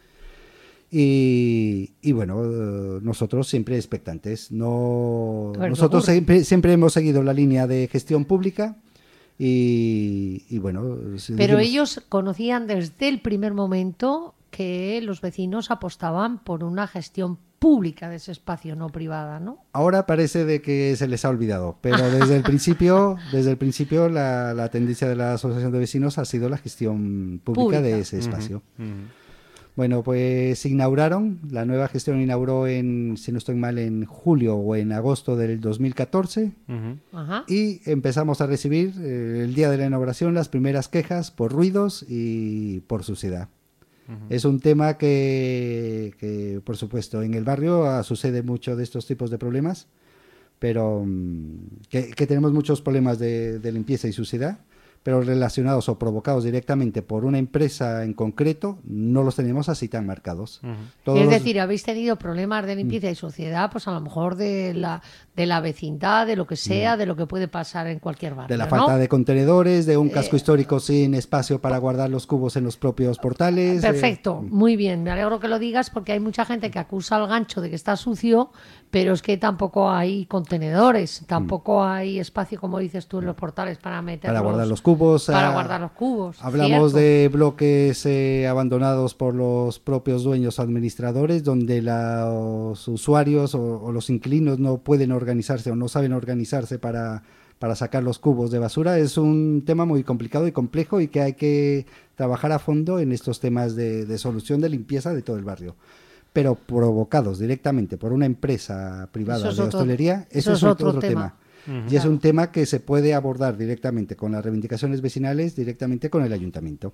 Y, y bueno, nosotros siempre expectantes. No, Pero nosotros ocurre. siempre, siempre hemos seguido la línea de gestión pública y, y bueno. Pero dijimos, ellos conocían desde el primer momento que los vecinos apostaban por una gestión pública de ese espacio, no privada, ¿no? Ahora parece de que se les ha olvidado, pero desde el principio, desde el principio la, la tendencia de la Asociación de Vecinos ha sido la gestión pública, pública. de ese espacio. Uh-huh, uh-huh. Bueno, pues inauguraron, la nueva gestión inauguró en, si no estoy mal, en julio o en agosto del dos mil catorce uh-huh. Ajá. Y empezamos a recibir eh, el día de la inauguración las primeras quejas por ruidos y por suciedad. Uh-huh. Es un tema que, que, por supuesto, en el barrio sucede mucho de estos tipos de problemas, pero que, que tenemos muchos problemas de, de limpieza y suciedad. Pero relacionados o provocados directamente por una empresa en concreto, no los tenemos así tan marcados. Uh-huh. Todos es los... decir, habéis tenido problemas de limpieza uh-huh. y suciedad, pues a lo mejor de la, de la vecindad, de lo que sea, uh-huh. de lo que puede pasar en cualquier barrio. De la ¿no? falta de contenedores, de un casco eh... histórico sin espacio para guardar los cubos en los propios portales. Perfecto, eh... muy bien. Me alegro que lo digas porque hay mucha gente que acusa al gancho de que está sucio, pero es que tampoco hay contenedores, tampoco uh-huh. hay espacio, como dices tú, en los portales para meter para los, guardar los cubos. cubos. Para ah, guardar los cubos. Hablamos cierto. de bloques eh, abandonados por los propios dueños administradores, donde la- los usuarios o, o los inquilinos no pueden organizarse o no saben organizarse para, para sacar los cubos de basura. Es un tema muy complicado y complejo y que hay que trabajar a fondo en estos temas de, de solución de limpieza de todo el barrio. Pero provocados directamente por una empresa privada Eso es de otro- hostelería, eso eso es es otro, otro otro tema. tema. Y es un tema que se puede abordar directamente con las reivindicaciones vecinales, directamente con el ayuntamiento.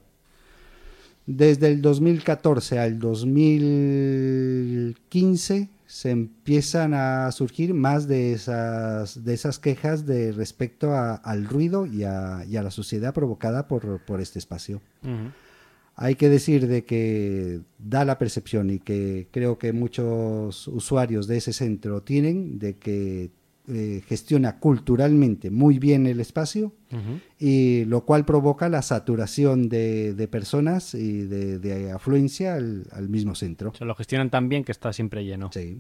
Desde el dos mil catorce al dos mil quince se empiezan a surgir más de esas, de esas quejas de respecto a- al ruido y a, y a la suciedad provocada por, por este espacio. Ujú. Hay que decir de que da la percepción, y que creo que muchos usuarios de ese centro tienen, de que eh, gestiona culturalmente muy bien el espacio, Ujú. y lo cual provoca la saturación de, de personas y de, de afluencia al, al mismo centro. Se lo gestionan tan bien que está siempre lleno. Sí.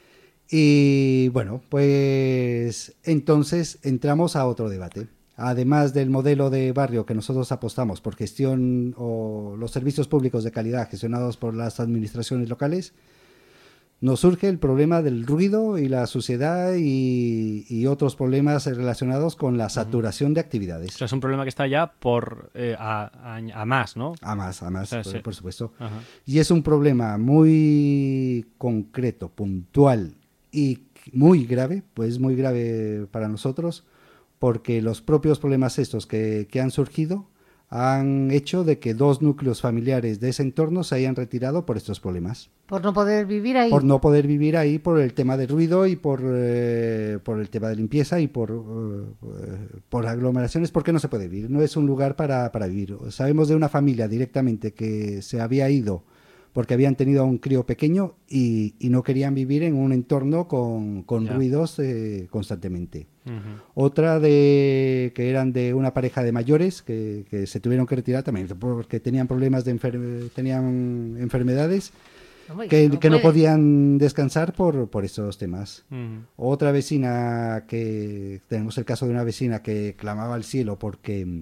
Y bueno, pues entonces entramos a otro debate. Además del modelo de barrio que nosotros apostamos por gestión o los servicios públicos de calidad gestionados por las administraciones locales, nos surge el problema del ruido y la suciedad y, y otros problemas relacionados con la saturación de actividades. O sea, es un problema que está ya por eh, a, a- a más, ¿no? A más, a más, O sea, por, sí. por supuesto. Ajá. Y es un problema muy concreto, puntual y muy grave, pues muy grave para nosotros, porque los propios problemas estos que, que han surgido han hecho de que dos núcleos familiares de ese entorno se hayan retirado por estos problemas. Por no poder vivir ahí. Por no poder vivir ahí, por el tema de ruido y por, eh, por el tema de limpieza y por, eh, por aglomeraciones, porque no se puede vivir. No es un lugar para, para vivir. Sabemos de una familia directamente que se había ido porque habían tenido a un crío pequeño y, y no querían vivir en un entorno con, con Ya. ruidos eh, constantemente. Ujú. Otra de que eran de una pareja de mayores que, que se tuvieron que retirar también porque tenían problemas de enfer- tenían enfermedades Hombre, que, no que no puede. podían descansar por, por esos temas. Ujú. Otra vecina que tenemos el caso de una vecina que clamaba al cielo porque mm,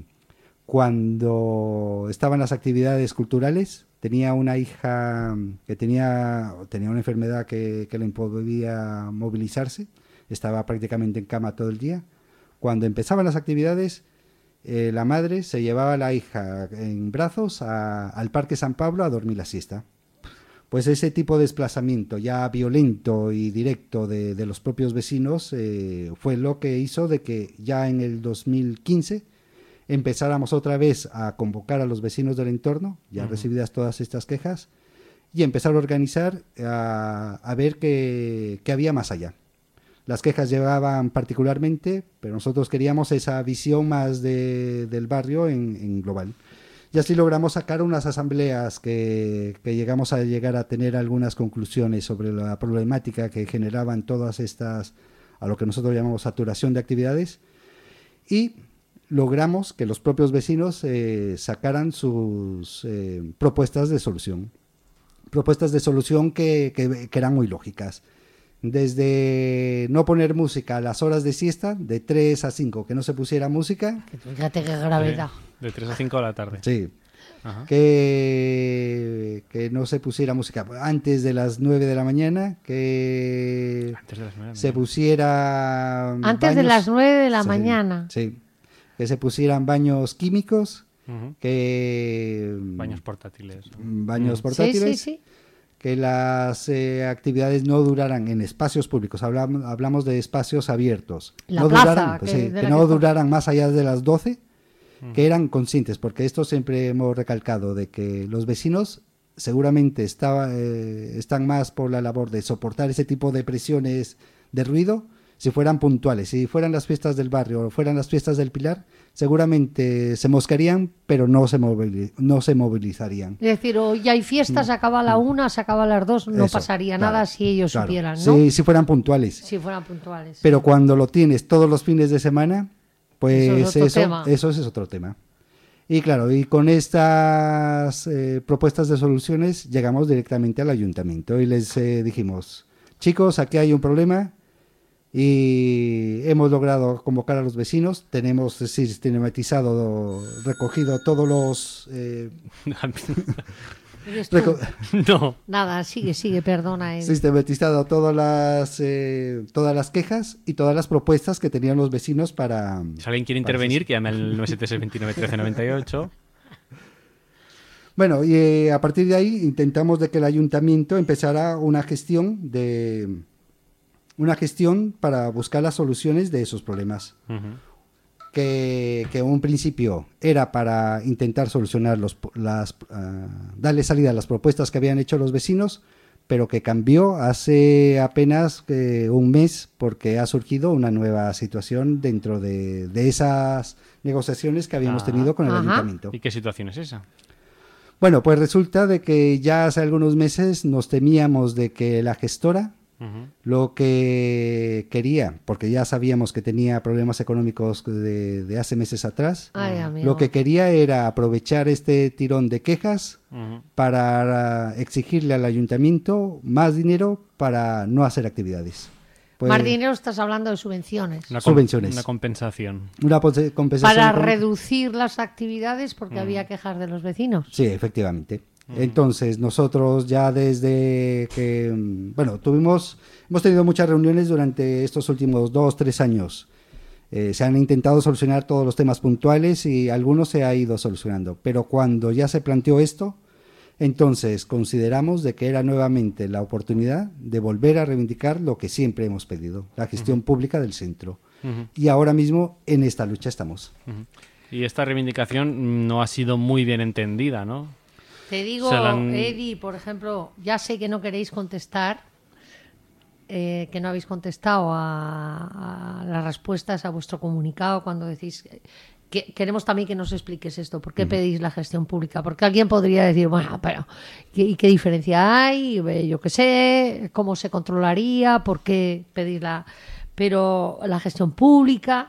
cuando estaban las actividades culturales tenía una hija mm, que tenía, tenía una enfermedad que, que le impedía movilizarse, estaba prácticamente en cama todo el día. Cuando empezaban las actividades, eh, la madre se llevaba a la hija en brazos a- al Parque San Pablo a dormir la siesta. Pues ese tipo de desplazamiento ya violento y directo de, de los propios vecinos eh, fue lo que hizo de que ya en el dos mil quince empezáramos otra vez a convocar a los vecinos del entorno, ya Ujú. recibidas todas estas quejas, y empezar a organizar, a, a ver qué, qué había más allá. Las quejas llegaban particularmente, pero nosotros queríamos esa visión más de, del barrio en, en global. Y así logramos sacar unas asambleas que, que llegamos a llegar a tener algunas conclusiones sobre la problemática que generaban todas estas, a lo que nosotros llamamos saturación de actividades, y logramos que los propios vecinos eh, sacaran sus eh, propuestas de solución. Propuestas de solución que, que, que eran muy lógicas. Desde no poner música a las horas de siesta, de tres a cinco, que no se pusiera música. Fíjate qué gravedad. De tres a cinco de la tarde. Sí. Ajá. Que, que no se pusiera música antes de las nueve de la mañana, que Antes de las nueve de la se mañana. pusiera Antes de baños- las nueve de la Sí, mañana. sí, que se pusieran baños químicos, Ujú. que Baños portátiles. baños Mm. portátiles, Sí, sí, sí. que las eh, actividades no duraran en espacios públicos, hablamos, hablamos de espacios abiertos, La no plaza, duraran, pues que- sí, de que la no que- duraran más allá de las doce, Mm. que eran conscientes, porque esto siempre hemos recalcado de que los vecinos seguramente estaba, eh, están más por la labor de soportar ese tipo de presiones de ruido si fueran puntuales. Si fueran las fiestas del barrio o fueran las fiestas del Pilar, seguramente se moscarían, pero no se, movili- no se movilizarían. Es decir, hoy hay fiesta, se acaba a la una, se acaba a las dos, no Eso, pasaría claro, nada si ellos claro. supieran, ¿no? Sí, si fueran puntuales. Si fueran puntuales. Pero cuando lo tienes todos los fines de semana, pues Eso es otro eso, tema. eso es otro tema. Y claro, y con estas eh, propuestas de soluciones llegamos directamente al ayuntamiento y les eh, dijimos, chicos, aquí hay un problema y hemos logrado convocar a los vecinos. Tenemos sistematizado, recogido todos los... Eh, reco- no. Nada, sigue, sigue, perdona. Eddie. Sistematizado todas las, eh, todas las quejas y todas las propuestas que tenían los vecinos para... Si alguien quiere intervenir, que llame al nueve siete seis, veintinueve, trece, noventa y ocho. Bueno, y eh, a partir de ahí intentamos de que el ayuntamiento empezara una gestión de una gestión para buscar las soluciones de esos problemas. Uh-huh. Que, que en un principio era para intentar solucionar los, las, uh, darle salida a las propuestas que habían hecho los vecinos, pero que cambió hace apenas eh, un mes porque ha surgido una nueva situación dentro de, de esas negociaciones que habíamos Ah. tenido con el Ajá. ayuntamiento. ¿Y qué situación es esa? Bueno, pues resulta de que ya hace algunos meses nos temíamos de que la gestora Uh-huh. lo que quería, porque ya sabíamos que tenía problemas económicos de, de hace meses atrás, Ay, amigo. lo que quería era aprovechar este tirón de quejas Uh-huh. para exigirle al ayuntamiento más dinero para no hacer actividades. Pues, Más dinero, estás hablando de subvenciones. Una com- Subvenciones. Una compensación. una pose- compensación Para económica. reducir las actividades porque había quejas de los vecinos. Sí, efectivamente. Entonces, nosotros ya desde que, mm, bueno, tuvimos, hemos tenido muchas reuniones durante estos últimos dos, tres años. Eh, se han intentado solucionar todos los temas puntuales y algunos se ha ido solucionando. Pero cuando ya se planteó esto, entonces consideramos de que era nuevamente la oportunidad de volver a reivindicar lo que siempre hemos pedido, la gestión pública del centro. Uh-huh. Y ahora mismo en esta lucha estamos. Uh-huh. Y esta reivindicación no ha sido muy bien entendida, ¿no? Te digo, Se la han- Eddie, por ejemplo, ya sé que no queréis contestar, eh, que no habéis contestado a, a las respuestas a vuestro comunicado cuando decís que queremos también que nos expliques esto. ¿Por qué pedís la gestión pública? Porque alguien podría decir, bueno, pero ¿qué, y qué diferencia hay? Eh, Yo qué sé, ¿cómo se controlaría? ¿Por qué pedís la...? Pero la gestión pública,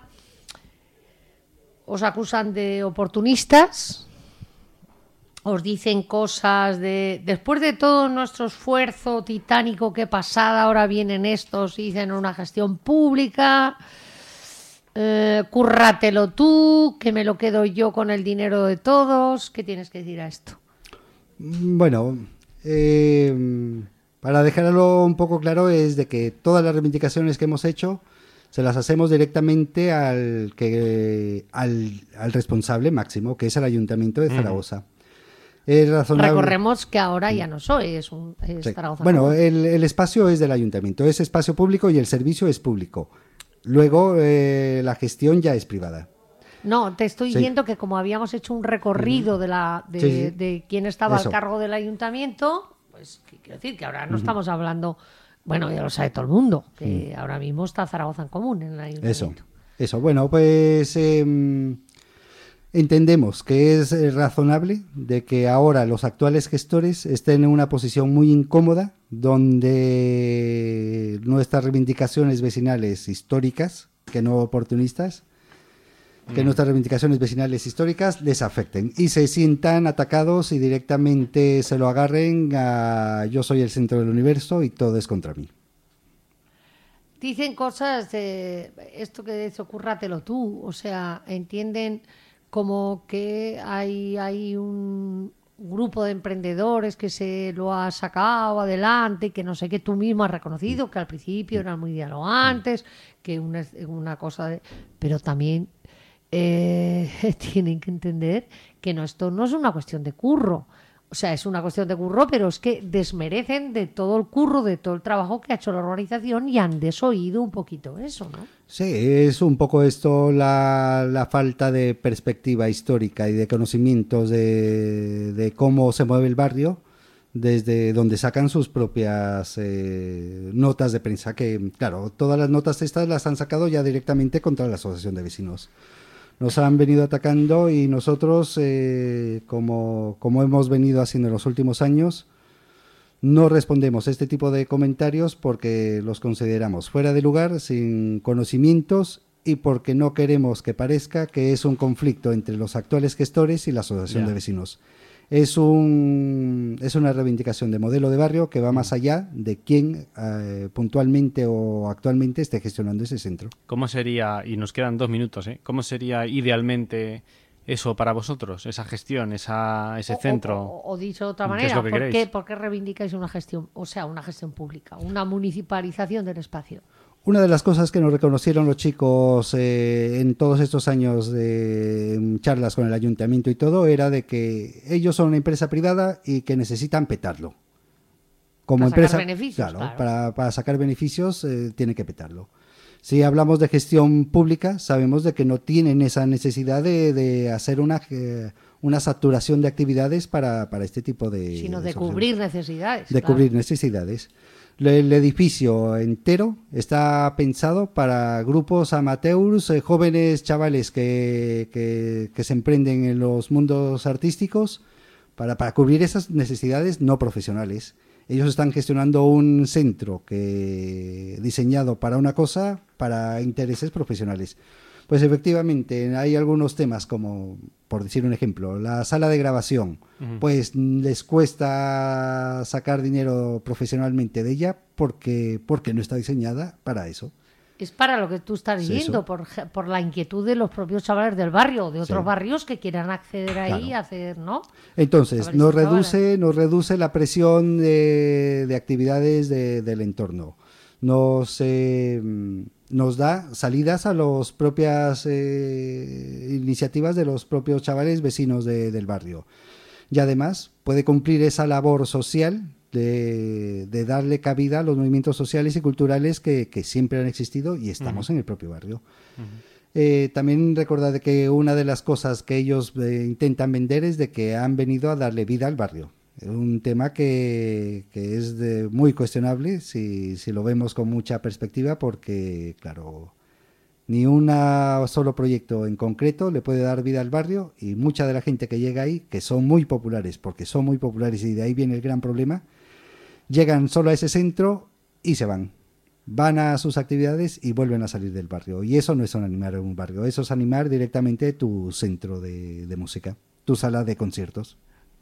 os acusan de oportunistas, os dicen cosas de... Después de todo nuestro esfuerzo titánico que pasada, ahora vienen estos y dicen una gestión pública, eh, cúrratelo tú, que me lo quedo yo con el dinero de todos. ¿Qué tienes que decir a esto? Bueno, eh, para dejarlo un poco claro es de que todas las reivindicaciones que hemos hecho se las hacemos directamente al que al, al responsable máximo, que es el Ayuntamiento de Zaragoza. Es razonable. Recorremos que ahora ya no soy, es, un, es Sí. Zaragoza. Bueno, el, el espacio es del ayuntamiento, es espacio público y el servicio es público. Luego eh, la gestión ya es privada. No, te estoy Sí. diciendo que como habíamos hecho un recorrido de la de, Sí, sí. de quién estaba Eso. al cargo del ayuntamiento, pues ¿qué quiero decir? Que ahora no estamos hablando, bueno, ya lo sabe todo el mundo, que ahora mismo está Zaragoza en común en el ayuntamiento. Eso, eso. Bueno, pues eh, entendemos que es eh, razonable de que ahora los actuales gestores estén en una posición muy incómoda donde nuestras reivindicaciones vecinales históricas, que no oportunistas, que nuestras reivindicaciones vecinales históricas les afecten y se sientan atacados y directamente se lo agarren a yo soy el centro del universo y todo es contra mí. Dicen cosas de esto que dice, ocúrratelo tú, o sea, entienden como que hay, hay un grupo de emprendedores que se lo ha sacado adelante, que no sé qué, tú mismo has reconocido que al principio eran muy dialogantes, que una, una cosa de... Pero también eh, tienen que entender que no, esto no es una cuestión de curro. O sea, es una cuestión de curro, pero es que desmerecen de todo el curro, de todo el trabajo que ha hecho la organización y han desoído un poquito eso, ¿no? Sí, es un poco esto la, la falta de perspectiva histórica y de conocimientos de, de cómo se mueve el barrio desde donde sacan sus propias eh, notas de prensa, que claro, todas las notas estas las han sacado ya directamente contra la Asociación de Vecinos. Nos han venido atacando y nosotros, eh, como, como hemos venido haciendo en los últimos años, no respondemos a este tipo de comentarios porque los consideramos fuera de lugar, sin conocimientos y porque no queremos que parezca que es un conflicto entre los actuales gestores y la Asociación Ya. de Vecinos. Es, un, es una reivindicación de modelo de barrio que va más allá de quién eh, puntualmente o actualmente esté gestionando ese centro. ¿Cómo sería, y nos quedan dos minutos, ¿eh? ¿Cómo sería idealmente eso para vosotros, esa gestión, esa, ese o, centro? O, o, o dicho de otra ¿Qué manera, es lo que ¿por, queréis? qué, ¿por qué reivindicáis una gestión, o sea, una gestión pública, una municipalización del espacio? Una de las cosas que nos reconocieron los chicos eh, en todos estos años de charlas con el ayuntamiento y todo era de que ellos son una empresa privada y que necesitan petarlo. Como para empresa, sacar beneficios, claro, claro. Para, para sacar beneficios eh, tiene que petarlo. Si hablamos de gestión pública, sabemos de que no tienen esa necesidad de, de hacer una, eh, una saturación de actividades para, para este tipo de... Sino de soluciones. cubrir necesidades. De claro. cubrir necesidades. El edificio entero está pensado para grupos amateurs, eh, jóvenes chavales que, que, que se emprenden en los mundos artísticos para, para cubrir esas necesidades no profesionales. Ellos están gestionando un centro que diseñado para una cosa, para intereses profesionales. Pues efectivamente hay algunos temas como, por decir un ejemplo, la sala de grabación, uh-huh. pues les cuesta sacar dinero profesionalmente de ella porque, porque no está diseñada para eso. Es para lo que tú estás Sí, diciendo, por, por la inquietud de los propios chavales del barrio, de otros Sí. barrios que quieran acceder ahí, Claro. hacer, ¿no? Entonces, A ver nos si chavales. reduce, nos reduce la presión de, de actividades de, del entorno. Nos, eh, nos da salidas a las propias eh, iniciativas de los propios chavales vecinos de, del barrio. Y además puede cumplir esa labor social de, de darle cabida a los movimientos sociales y culturales que, que siempre han existido y estamos uh-huh. en el propio barrio. Uh-huh. Eh, también recordad que una de las cosas que ellos eh, intentan vender es de que han venido a darle vida al barrio. Un tema que, que es de muy cuestionable si, si lo vemos con mucha perspectiva porque, claro, ni un solo proyecto en concreto le puede dar vida al barrio y mucha de la gente que llega ahí, que son muy populares, porque son muy populares y de ahí viene el gran problema, llegan solo a ese centro y se van. Van a sus actividades y vuelven a salir del barrio. Y eso no es animar a un barrio, eso es animar directamente tu centro de, de música, tu sala de conciertos.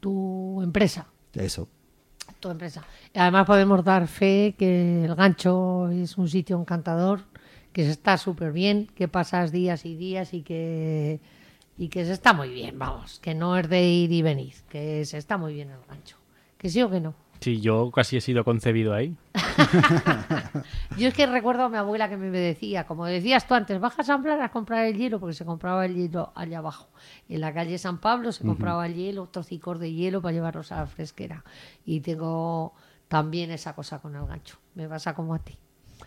Tu empresa. Eso. Tu empresa. Y además podemos dar fe que el Gancho es un sitio encantador, que se está súper bien, que pasas días y días y que y que se está muy bien, vamos, que no es de ir y venir, que se está muy bien el Gancho. ¿Que sí o que no? Sí, yo casi he sido concebido ahí. Yo es que recuerdo a mi abuela que me decía, como decías tú antes, baja a San Blas a comprar el hielo, porque se compraba el hielo allá abajo. En la calle San Pablo se compraba uh-huh. el hielo, trocicos de hielo para llevarlos a la fresquera. Y tengo también esa cosa con el Gancho. Me pasa como a ti.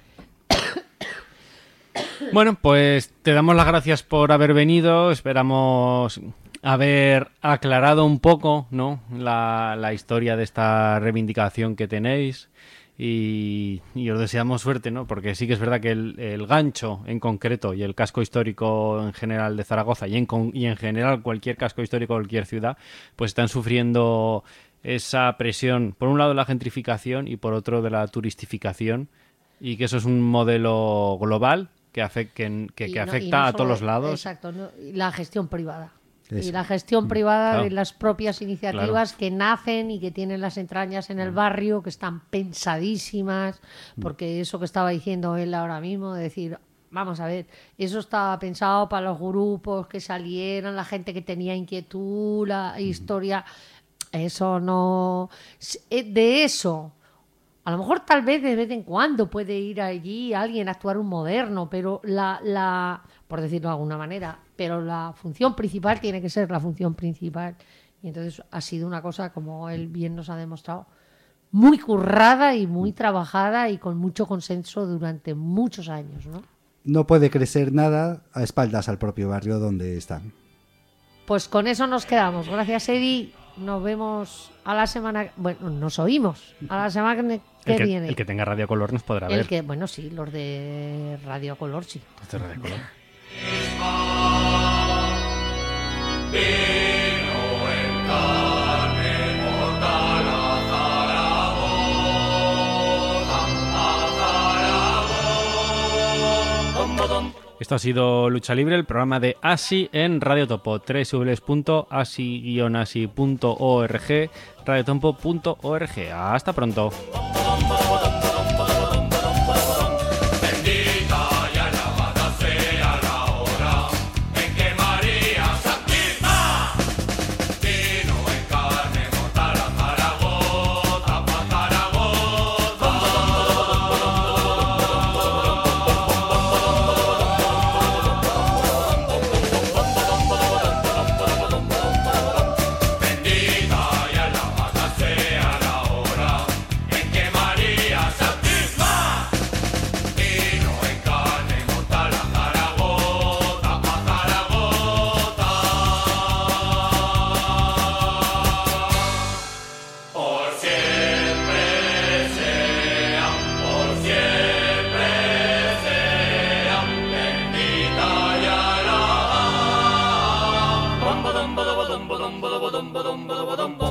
Bueno, pues te damos las gracias por haber venido. Esperamos haber aclarado un poco, ¿no?, la, la historia de esta reivindicación que tenéis y, y os deseamos suerte, ¿no?, porque sí que es verdad que el, el Gancho en concreto y el casco histórico en general de Zaragoza y en, y en general cualquier casco histórico de cualquier ciudad, pues están sufriendo esa presión, por un lado de la gentrificación y por otro de la turistificación, y que eso es un modelo global que, afect, que, que, que no, afecta no a todos los lados. Exacto, no, y la gestión privada. Eso. Y la gestión privada claro. de las propias iniciativas claro. que nacen y que tienen las entrañas en el barrio, que están pensadísimas, porque eso que estaba diciendo él ahora mismo, de decir, vamos a ver, eso estaba pensado para los grupos que salieran, la gente que tenía inquietud, la historia, eso no... De eso... A lo mejor tal vez de vez en cuando puede ir allí alguien a actuar un moderno, pero la, la, por decirlo de alguna manera, pero la función principal tiene que ser la función principal. Y entonces ha sido una cosa, como él bien nos ha demostrado, muy currada y muy trabajada y con mucho consenso durante muchos años, ¿no? No puede crecer nada a espaldas al propio barrio donde están. Pues con eso nos quedamos. Gracias, Eddie. Nos vemos a la semana... Bueno, nos oímos a la semana que, que, el que viene. El que tenga Radio Color nos podrá el ver. Que, bueno, sí, los de Radio Color, sí. Los de Radio Color. Esto ha sido Lucha Libre, el programa de Asi en Radio Topo, doble u doble u doble u punto asi guion asi punto org, radiotopo punto org. Hasta pronto. Ba-dum, ba-dum, ba-dum, ba-dum, ba-dum, ba-dum, ba-dum, ba-dum, ba-dum.